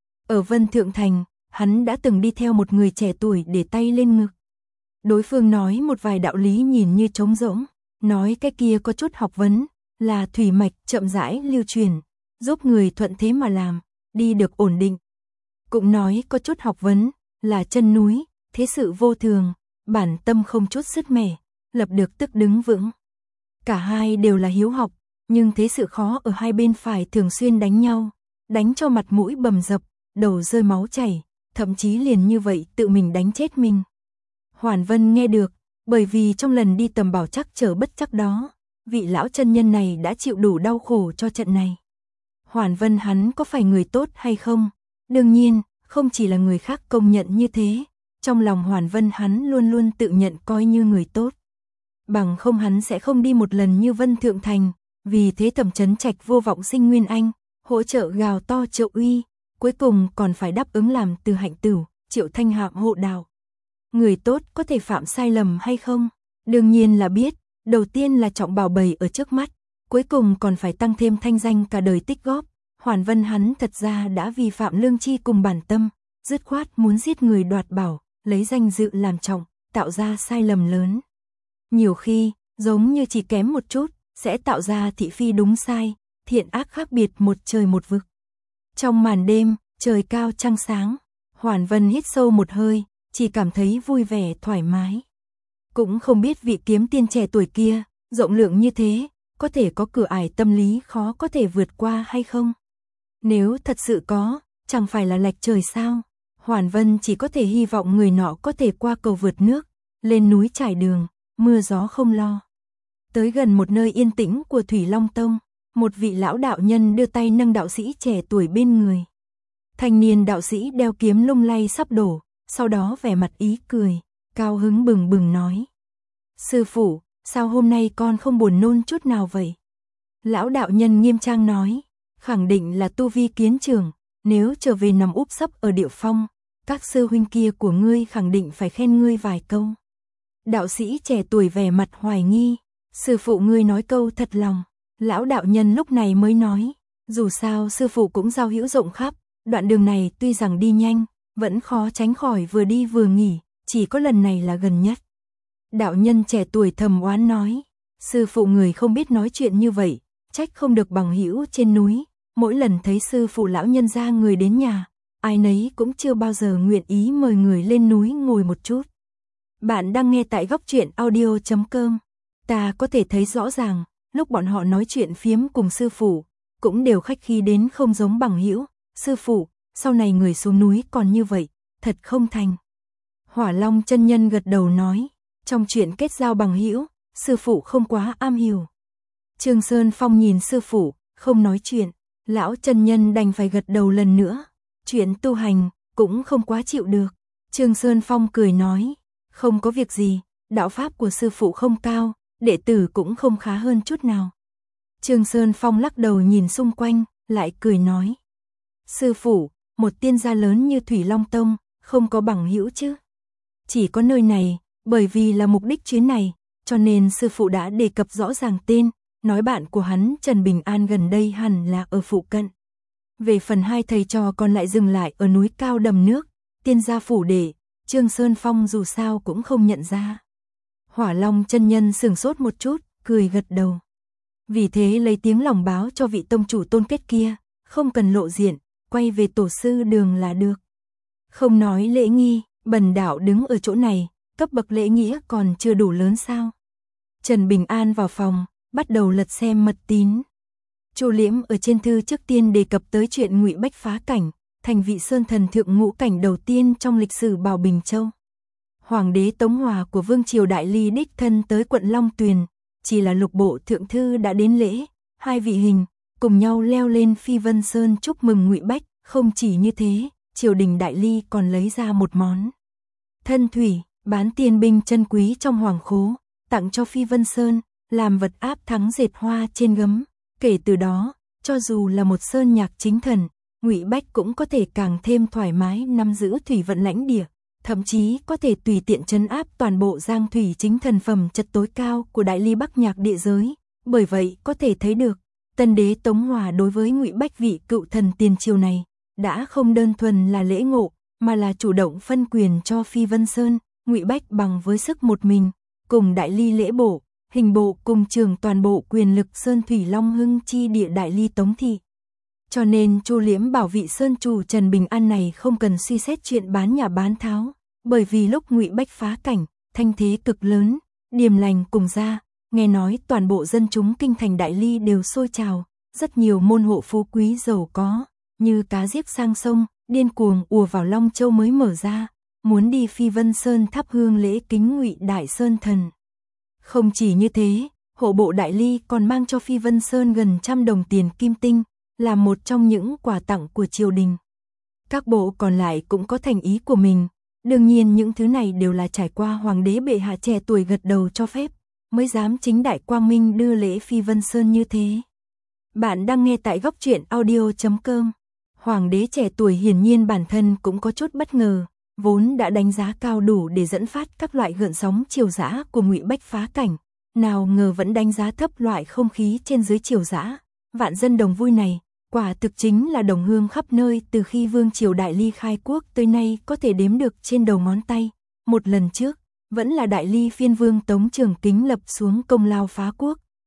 Ở Vân Thượng Thành, hắn đã từng đi theo một người trẻ tuổi để tay lên ngực. Đối phương nói một vài đạo lý nhìn như trống rỗng, nói cái kia có chút học vấn, là thủy mạch chậm rãi lưu truyền, giúp người thuận thế mà làm, đi được ổn định. Cũng nói có chút học vấn, là chân núi, thế sự vô thường, bản tâm không chút sứt mẻ, lập được tức đứng vững. Cả hai đều là hiếu học, nhưng thế sự khó ở hai bên phải thường xuyên đánh nhau, đánh cho mặt mũi bầm dập, đầu rơi máu chảy, thậm chí liền như vậy tự mình đánh chết mình. Hoàn Vân nghe được, bởi vì trong lần đi tầm bảo chắc trở bất chắc đó, vị lão chân nhân này đã chịu đủ đau khổ cho trận này. Hoàn Vân hắn có phải người tốt hay không? Đương nhiên, không chỉ là người khác công nhận như thế, trong lòng Hoàn Vân hắn luôn luôn tự nhận coi như người tốt. Bằng không hắn sẽ không đi một lần như Vân Thượng Thành, vì thế Thẩm Chấn Trạch vô vọng sinh Nguyên Anh, hỗ trợ gào to Triệu Uy, cuối cùng còn phải đáp ứng làm Từ Hạnh Tửu, Triệu Thanh Hạm hộ đạo. Người tốt có thể phạm sai lầm hay không? Đương nhiên là biết, đầu tiên là trọng bảo bầy ở trước mắt, cuối cùng còn phải tăng thêm thanh danh cả đời tích góp. Hoàn Vân hắn thật ra đã vi phạm lương tri cùng bản tâm, dứt khoát muốn giết người đoạt bảo, lấy danh dự làm trọng, tạo ra sai lầm lớn. Nhiều khi, giống như chỉ kém một chút, sẽ tạo ra thị phi đúng sai, thiện ác khác biệt một trời một vực. Trong màn đêm, trời cao trăng sáng, Hoản Vân hít sâu một hơi, chỉ cảm thấy vui vẻ thoải mái. Cũng không biết vị kiếm tiên trẻ tuổi kia, rộng lượng như thế, có thể có cửa ải tâm lý khó có thể vượt qua hay không? Nếu thật sự có, chẳng phải là lệch trời sao? Hoản Vân chỉ có thể hy vọng người nọ có thể qua cầu vượt nước, lên núi trải đường, mưa gió không lo. Tới gần một nơi yên tĩnh của Thủy Long Tông, một vị lão đạo nhân đưa tay nâng đạo sĩ trẻ tuổi bên người. Thanh niên đạo sĩ đeo kiếm lung lay sắp đổ, sau đó vẻ mặt ý cười, cao hứng bừng bừng nói. Sư phụ, sao hôm nay con không buồn nôn chút nào vậy? Lão đạo nhân nghiêm trang nói, khẳng định là tu vi kiến trưởng, nếu trở về nằm úp sấp ở Địa Phong, các sư huynh kia của ngươi khẳng định phải khen ngươi vài câu. Đạo sĩ trẻ tuổi vẻ mặt hoài nghi, sư phụ ngươi nói câu thật lòng. Lão đạo nhân lúc này mới nói, dù sao sư phụ cũng giao hữu rộng khắp, đoạn đường này tuy rằng đi nhanh, vẫn khó tránh khỏi vừa đi vừa nghỉ, chỉ có lần này là gần nhất. Đạo nhân trẻ tuổi thầm oán nói, sư phụ người không biết nói chuyện như vậy, trách không được bằng hữu trên núi, mỗi lần thấy sư phụ lão nhân ra người đến nhà, ai nấy cũng chưa bao giờ nguyện ý mời người lên núi ngồi một chút. Bạn đang nghe tại góc truyện audio.com, ta có thể thấy rõ ràng, lúc bọn họ nói chuyện phiếm cùng sư phụ, cũng đều khách khí đến không giống bằng hữu. Sư phụ, sau này người xuống núi còn như vậy, thật không thành. Hỏa Long chân nhân gật đầu nói, trong chuyện kết giao bằng hữu, sư phụ không quá am hiểu. Trương Sơn Phong nhìn sư phụ, không nói chuyện, lão chân nhân đành phải gật đầu lần nữa. Chuyện tu hành, cũng không quá chịu được. Trương Sơn Phong cười nói, không có việc gì, đạo pháp của sư phụ không cao, đệ tử cũng không khá hơn chút nào. Trương Sơn Phong lắc đầu nhìn xung quanh, lại cười nói. Sư phụ, một tiên gia lớn như Thủy Long Tông, không có bằng hữu chứ. Chỉ có nơi này, bởi vì là mục đích chuyến này, cho nên sư phụ đã đề cập rõ ràng tên, nói bạn của hắn Trần Bình An gần đây hẳn là ở phụ cận. Về phần hai thầy trò còn lại dừng lại ở núi cao đầm nước, tiên gia phủ đệ, Trương Sơn Phong dù sao cũng không nhận ra. Hỏa Long chân nhân sửng sốt một chút, cười gật đầu. Vì thế lấy tiếng lòng báo cho vị tông chủ tôn kết kia, không cần lộ diện, quay về tổ sư đường là được. Không nói lễ nghi, bần đạo đứng ở chỗ này, cấp bậc lễ nghĩa còn chưa đủ lớn sao? Trần Bình An vào phòng, bắt đầu lật xem mật tín. Chu Liễm ở trên thư trước tiên đề cập tới chuyện Ngụy Bách phá cảnh, thành vị sơn thần thượng ngũ cảnh đầu tiên trong lịch sử Bảo Bình Châu. Hoàng đế Tống Hòa của Vương triều Đại Ly đích thân tới quận Long Tuyền, chỉ là lục bộ thượng thư đã đến lễ, hai vị hình cùng nhau leo lên Phi Vân Sơn chúc mừng Ngụy Bách. Không chỉ như thế, triều đình Đại Ly còn lấy ra một món thân thủy, bán tiền binh chân quý trong hoàng khố, tặng cho Phi Vân Sơn, làm vật áp thắng dệt hoa trên gấm. Kể từ đó, cho dù là một sơn nhạc chính thần, Ngụy Bách cũng có thể càng thêm thoải mái nắm giữ thủy vận lãnh địa, thậm chí có thể tùy tiện trấn áp toàn bộ giang thủy chính thần phẩm chất tối cao của Đại Ly Bắc Nhạc địa giới. Bởi vậy có thể thấy được, tân đế Tống Hòa đối với Ngụy Bách vị cựu thần tiền triều này, đã không đơn thuần là lễ ngộ, mà là chủ động phân quyền cho Phi Vân Sơn. Ngụy Bách bằng với sức một mình, cùng Đại Ly lễ bộ, hình bộ cùng trường toàn bộ quyền lực Sơn Thủy Long Hưng chi địa Đại Ly Tống thị. Cho nên Chu Liễm bảo vị sơn chủ Trần Bình An này không cần suy xét chuyện bán nhà bán tháo, bởi vì lúc Ngụy Bách phá cảnh, thanh thế cực lớn, điềm lành cùng ra, nghe nói toàn bộ dân chúng kinh thành Đại Ly đều sôi trào, rất nhiều môn hộ phú quý giàu có, như cá giết sang sông, điên cuồng ùa vào Long Châu mới mở ra, muốn đi Phi Vân Sơn thắp hương lễ kính Ngụy Đại Sơn thần. Không chỉ như thế, hộ bộ Đại Ly còn mang cho Phi Vân Sơn gần 100 đồng tiền kim tinh, là một trong những quà tặng của triều đình. Các bộ còn lại cũng có thành ý của mình, đương nhiên những thứ này đều là trải qua hoàng đế bệ hạ trẻ tuổi gật đầu cho phép, mới dám chính đại quang minh đưa lễ Phi Vân Sơn như thế. Bạn đang nghe tại góc truyện audio.com. Hoàng đế trẻ tuổi hiển nhiên bản thân cũng có chút bất ngờ, vốn đã đánh giá cao đủ để dẫn phát các loại gợn sóng triều dã của Ngụy Bách phá cảnh, nào ngờ vẫn đánh giá thấp loại không khí trên dưới triều dã. Vạn dân đồng vui này, quả thực chính là đồng hương khắp nơi từ khi Vương triều Đại Ly khai quốc tới nay có thể đếm được trên đầu ngón tay. Một lần trước, vẫn là Đại Ly phiên vương Tống Trường Kính lập xuống công lao phá quốc,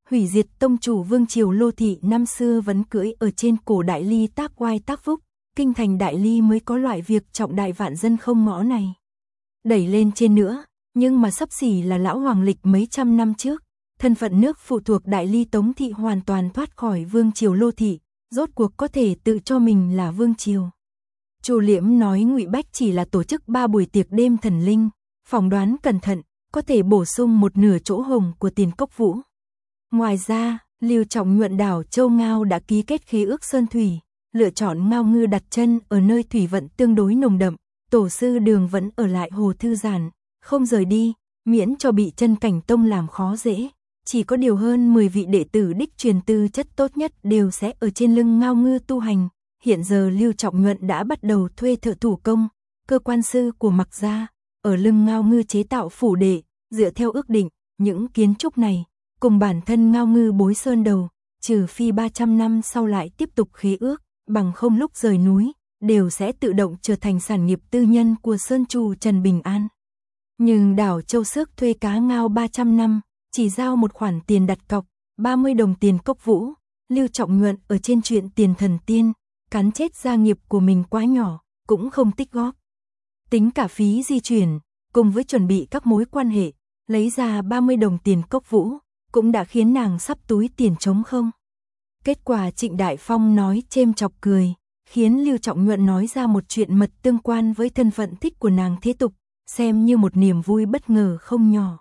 hủy diệt tông chủ vương triều Lô Thị năm xưa vẫn cưỡi ở trên cổ Đại Ly tác oai tác phúc, kinh thành Đại Ly mới có loại việc trọng đại vạn dân không mõ này. Đẩy lên trên nữa, nhưng mà sắp xỉ là lão hoàng lịch mấy trăm năm trước, thân phận nước phụ thuộc Đại Ly Tống Thị hoàn toàn thoát khỏi vương triều Lô Thị, rốt cuộc có thể tự cho mình là vương triều. Chu Liễm nói Ngụy Bách chỉ là tổ chức 3 buổi tiệc đêm thần linh, phỏng đoán cẩn thận, có thể bổ sung một nửa chỗ hồng của Tiền Cốc Vũ. Ngoài ra, Lưu Trọng Nhuận đảo Châu Ngao đã ký kết khế ước sơn thủy, lựa chọn Ngao Ngư đặt chân ở nơi thủy vận tương đối nồng đậm, tổ sư Đường vẫn ở lại hồ thư giãn, không rời đi, miễn cho bị Chân Cảnh Tông làm khó dễ. Chỉ có điều hơn 10 vị đệ tử đích truyền tư chất tốt nhất đều sẽ ở trên lưng Ngao Ngư tu hành. Hiện giờ Lưu Trọng Nhuận đã bắt đầu thuê thợ thủ công, cơ quan sư của Mạc gia, ở lưng Ngao Ngư chế tạo phủ đệ, dựa theo ước định, những kiến trúc này, cùng bản thân Ngao Ngư bối sơn đầu, trừ phi 300 năm sau lại tiếp tục khế ước, bằng không lúc rời núi, đều sẽ tự động trở thành sản nghiệp tư nhân của Sơn Chủ Trần Bình An. Nhưng đảo Châu Xước thuê cá ngao 300 năm, chỉ giao một khoản tiền đặt cọc, 30 đồng Tiền Cốc Vũ, Lưu Trọng Nhuận ở trên chuyện tiền thần tiên, cắn chết gia nghiệp của mình quá nhỏ, cũng không tích góp. Tính cả phí di chuyển, cùng với chuẩn bị các mối quan hệ, lấy ra 30 đồng Tiền Cốc Vũ, cũng đã khiến nàng sắp túi tiền trống không. Kết quả Trịnh Đại Phong nói chêm chọc cười, khiến Lưu Trọng Nhuận nói ra một chuyện mật tương quan với thân phận thích của nàng thế tục, xem như một niềm vui bất ngờ không nhỏ.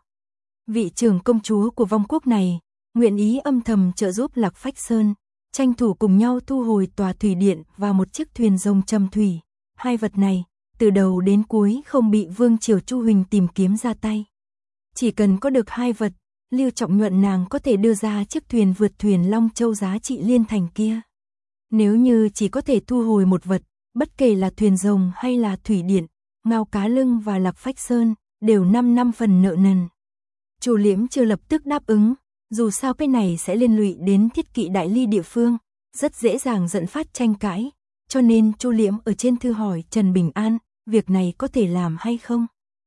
Vị trưởng công chúa của vong quốc này, nguyện ý âm thầm trợ giúp Lạc Phách Sơn, tranh thủ cùng nhau thu hồi tòa thủy điện và một chiếc thuyền rồng trầm thủy. Hai vật này, từ đầu đến cuối không bị Vương Triều Chu Huỳnh tìm kiếm ra tay. Chỉ cần có được hai vật, Lưu Trọng Nhuận nàng có thể đưa ra chiếc thuyền vượt thuyền Long Châu giá trị liên thành kia. Nếu như chỉ có thể thu hồi một vật, bất kể là thuyền rồng hay là thủy điện, Ngao Cá Lưng và Lạc Phách Sơn đều 5 năm phần nợ nần. Chu Liễm chưa lập tức đáp ứng, dù sao cái này sẽ liên lụy đến thiết kỵ Đại Ly địa phương, rất dễ dàng dẫn phát tranh cãi, cho nên Chu Liễm ở trên thư hỏi Trần Bình An, việc này có thể làm hay không.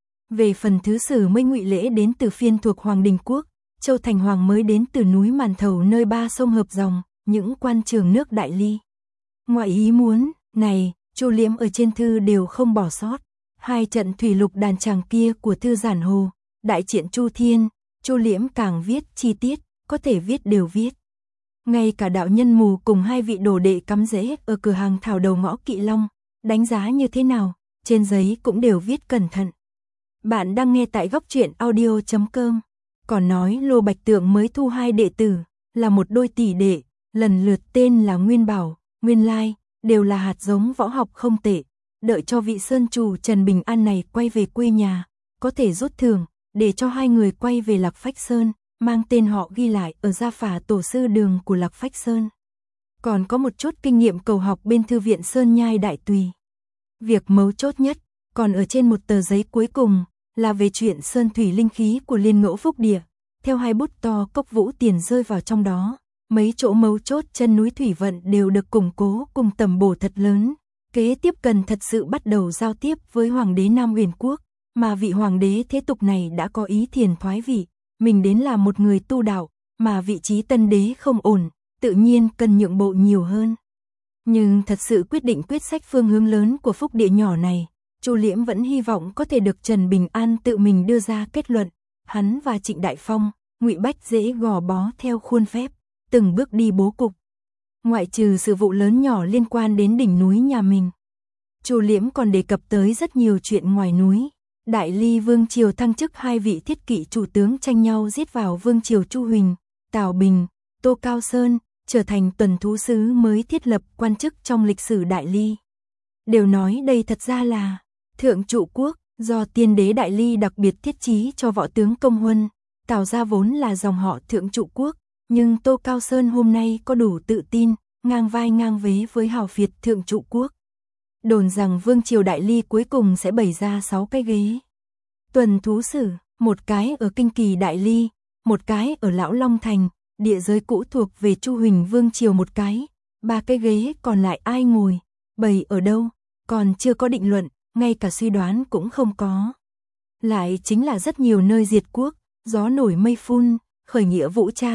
Về phần thứ sử Mây Ngụy Lễ đến từ phiên thuộc Hoàng Đình Quốc, Châu Thành Hoàng mới đến từ núi Màn Thầu nơi ba sông hợp dòng, những quan trường nước Đại Ly. Ngoài ý muốn này, Chu Liễm ở trên thư đều không bỏ sót. Hai trận thủy lục đàn tràng kia của thư giản hồ, đại triện Chu Thiên, Chu Liễm càng viết chi tiết, có thể viết đều viết. Ngay cả đạo nhân mù cùng hai vị đồ đệ cắm rễ ở cửa hàng thảo đầu ngõ Kỵ Long, đánh giá như thế nào, trên giấy cũng đều viết cẩn thận. Bạn đang nghe tại góc truyện audio.com. Còn nói Lô Bạch Tượng mới thu hai đệ tử, là một đôi tỷ đệ, lần lượt tên là Nguyên Bảo, Nguyên Lai, đều là hạt giống võ học không tệ. Đợi cho vị Sơn Chủ Trần Bình An này quay về quê nhà, có thể rút thưởng, để cho hai người quay về Lạc Phách Sơn, mang tên họ ghi lại ở gia phả tổ sư Đường của Lạc Phách Sơn. Còn có một chút kinh nghiệm cầu học bên thư viện Sơn Nhai Đại Tùy. Việc mấu chốt nhất, còn ở trên một tờ giấy cuối cùng, là về chuyện sơn thủy linh khí của Liên Ngẫu Phúc Địa. Theo hai bút to Cốc Vũ tiền rơi vào trong đó, mấy chỗ mấu chốt chân núi thủy vận đều được củng cố cùng tầm bổ thật lớn. Kế tiếp cần thật sự bắt đầu giao tiếp với Hoàng đế Nam Huyền Quốc, mà vị Hoàng đế thế tục này đã có ý thiền thoái vị, mình đến là một người tu đạo, mà vị trí tân đế không ổn, tự nhiên cần nhượng bộ nhiều hơn. Nhưng thật sự quyết định quyết sách phương hướng lớn của Phúc Địa nhỏ này, Chu Liễm vẫn hy vọng có thể được Trần Bình An tự mình đưa ra kết luận, hắn và Trịnh Đại Phong, Ngụy Bách dễ gò bó theo khuôn phép, từng bước đi bố cục. Ngoại trừ sự vụ lớn nhỏ liên quan đến đỉnh núi nhà mình, Chu Liễm còn đề cập tới rất nhiều chuyện ngoài núi. Đại Ly Vương Triều thăng chức hai vị thiết kỵ chủ tướng tranh nhau giết vào Vương Triều Chu Huỳnh, Tào Bình, Tô Cao Sơn, trở thành tuần thú sứ mới thiết lập quan chức trong lịch sử Đại Ly. Đều nói đây thật ra là Thượng Trụ Quốc, do tiên đế Đại Ly đặc biệt thiết chí cho võ tướng Công Huân. Tào gia vốn là dòng họ Thượng Trụ Quốc, nhưng Tô Cao Sơn hôm nay có đủ tự tin, ngang vai ngang vế với hào phiệt Thượng Trụ Quốc. Đồn rằng Vương Triều Đại Ly cuối cùng sẽ bày ra 6 cái ghế tuần thú sử, một cái ở Kinh Kỳ Đại Ly, một cái ở Lão Long Thành, địa giới cũ thuộc về Chu Huỳnh Vương Triều một cái, 3 cái ghế còn lại ai ngồi, bày ở đâu, còn chưa có định luận, ngay cả suy đoán cũng không có. Lại chính là rất nhiều nơi diệt quốc, gió nổi mây phun, khởi nghĩa vũ trang,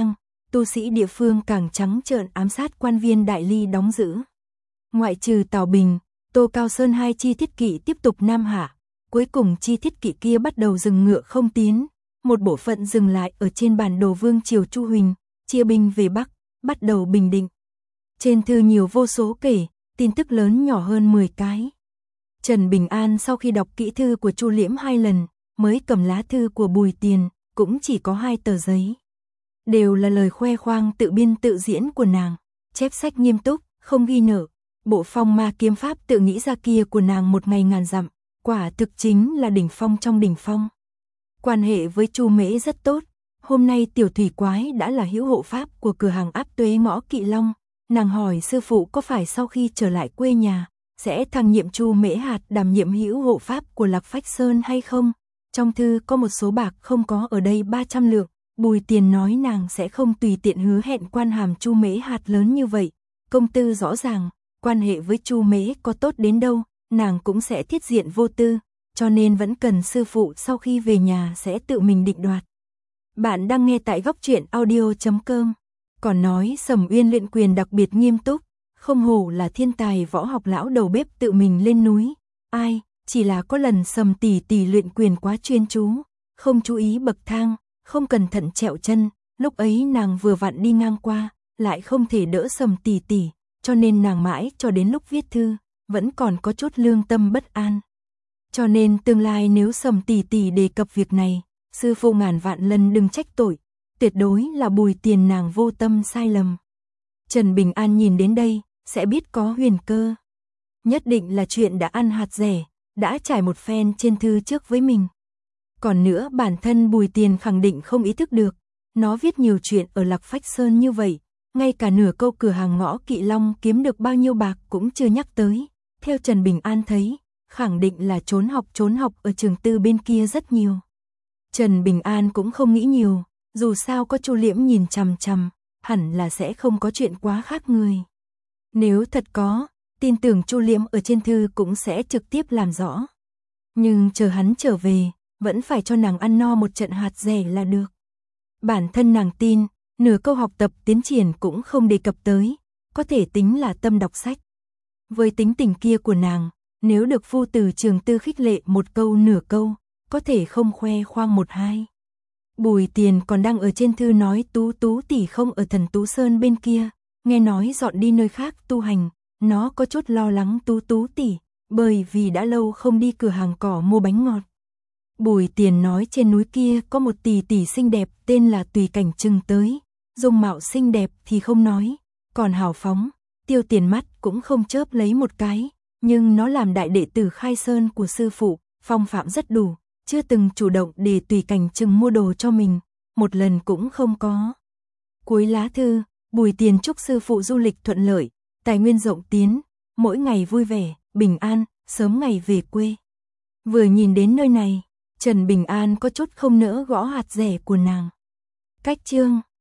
tu sĩ địa phương càng trắng trợn ám sát quan viên đại ly đóng giữ. Ngoại trừ Tào Bình, Tô Cao Sơn hai chi thiết kỵ tiếp tục nam hạ, cuối cùng chi thiết kỵ kia bắt đầu dừng ngựa không tiến, một bộ phận dừng lại ở trên bản đồ vương triều Chu Huỳnh, chia binh về Bắc, bắt đầu bình định. Trên thư nhiều vô số kể, tin tức lớn nhỏ hơn 10 cái. Trần Bình An sau khi đọc kỹ thư của Chu Liễm 2 lần, mới cầm lá thư của Bùi Tiền, cũng chỉ có 2 tờ giấy. Đều là lời khoe khoang tự biên tự diễn của nàng, chép sách nghiêm túc, không ghi nợ. Bộ phong ma kiếm pháp tự nghĩ ra kia của nàng một ngày ngàn dặm, quả thực chính là đỉnh phong trong đỉnh phong. Quan hệ với Chu Mễ rất tốt, hôm nay tiểu thủy quái đã là hữu hộ pháp của cửa hàng Áp Tuế ngõ Kỵ Long, nàng hỏi sư phụ có phải sau khi trở lại quê nhà, sẽ thăng nhiệm Chu Mễ Hạt đảm nhiệm hữu hộ pháp của Lạc Phách Sơn hay không? Trong thư có một số bạc không có ở đây 300 lượng, Bùi Tiền nói nàng sẽ không tùy tiện hứa hẹn quan hàm Chu Mễ Hạt lớn như vậy, công tư rõ ràng, quan hệ với Chu Mễ có tốt đến đâu, nàng cũng sẽ thiết diện vô tư, cho nên vẫn cần sư phụ sau khi về nhà sẽ tự mình định đoạt. Bạn đang nghe tại góc truyện audio.com. Còn nói Sầm Uyên luyện quyền đặc biệt nghiêm túc, không hổ là thiên tài võ học lão đầu bếp tự mình lên núi. Ai, chỉ là có lần Sầm tỷ tỷ luyện quyền quá chuyên chú, không chú ý bậc thang, không cẩn thận trẹo chân, lúc ấy nàng vừa vặn đi ngang qua, lại không thể đỡ Sầm tỷ tỷ, cho nên nàng mãi cho đến lúc viết thư, vẫn còn có chút lương tâm bất an. Cho nên tương lai nếu Sầm tỷ tỷ đề cập việc này, sư phụ ngàn vạn lần đừng trách tội, tuyệt đối là Bùi Tiền nàng vô tâm sai lầm. Trần Bình An nhìn đến đây, sẽ biết có huyền cơ. Nhất định là chuyện đã ăn hạt rẻ, đã trải một phen trên thư trước với mình. Còn nữa bản thân Bùi Tiền khẳng định không ý thức được, nó viết nhiều chuyện ở Lạc Phách Sơn như vậy, ngay cả nửa câu cửa hàng ngõ Kỵ Long kiếm được bao nhiêu bạc cũng chưa nhắc tới. Theo Trần Bình An thấy, khẳng định là trốn học ở trường tư bên kia rất nhiều. Trần Bình An cũng không nghĩ nhiều, dù sao có Chu Liễm nhìn chằm chằm, hẳn là sẽ không có chuyện quá khác người. Nếu thật có, tin tưởng Chu Liễm ở trên thư cũng sẽ trực tiếp làm rõ. Nhưng chờ hắn trở về, vẫn phải cho nàng ăn no một trận hạt rẻ là được. Bản thân nàng tin, nửa câu học tập tiến triển cũng không đề cập tới, có thể tính là tâm đọc sách. Với tính tình kia của nàng, nếu được phu tử trường tư khích lệ một câu nửa câu, có thể không khoe khoang một hai. Bùi Tiền còn đang ở trên thư nói Tú tỷ không ở Thần Tú Sơn bên kia, nghe nói dọn đi nơi khác tu hành, nó có chút lo lắng Tú tỷ, bởi vì đã lâu không đi cửa hàng cỏ mua bánh ngọt. Bùi Tiền nói trên núi kia có một tỷ tỷ xinh đẹp tên là Tùy Cảnh Trừng tới, dung mạo xinh đẹp thì không nói, còn hào phóng, Tiêu Tiền mắt cũng không chớp lấy một cái, nhưng nó làm đại đệ tử Khai Sơn của sư phụ, phong phạm rất đủ, chưa từng chủ động để Tùy Cảnh Trừng mua đồ cho mình, một lần cũng không có. Cuối lá thư, Bùi Tiền chúc sư phụ du lịch thuận lợi, tài nguyên rộng tiến, mỗi ngày vui vẻ, bình an, sớm ngày về quê. Vừa nhìn đến nơi này, Trần Bình An có chút không nỡ gõ hạt rẻ của nàng. Cách chương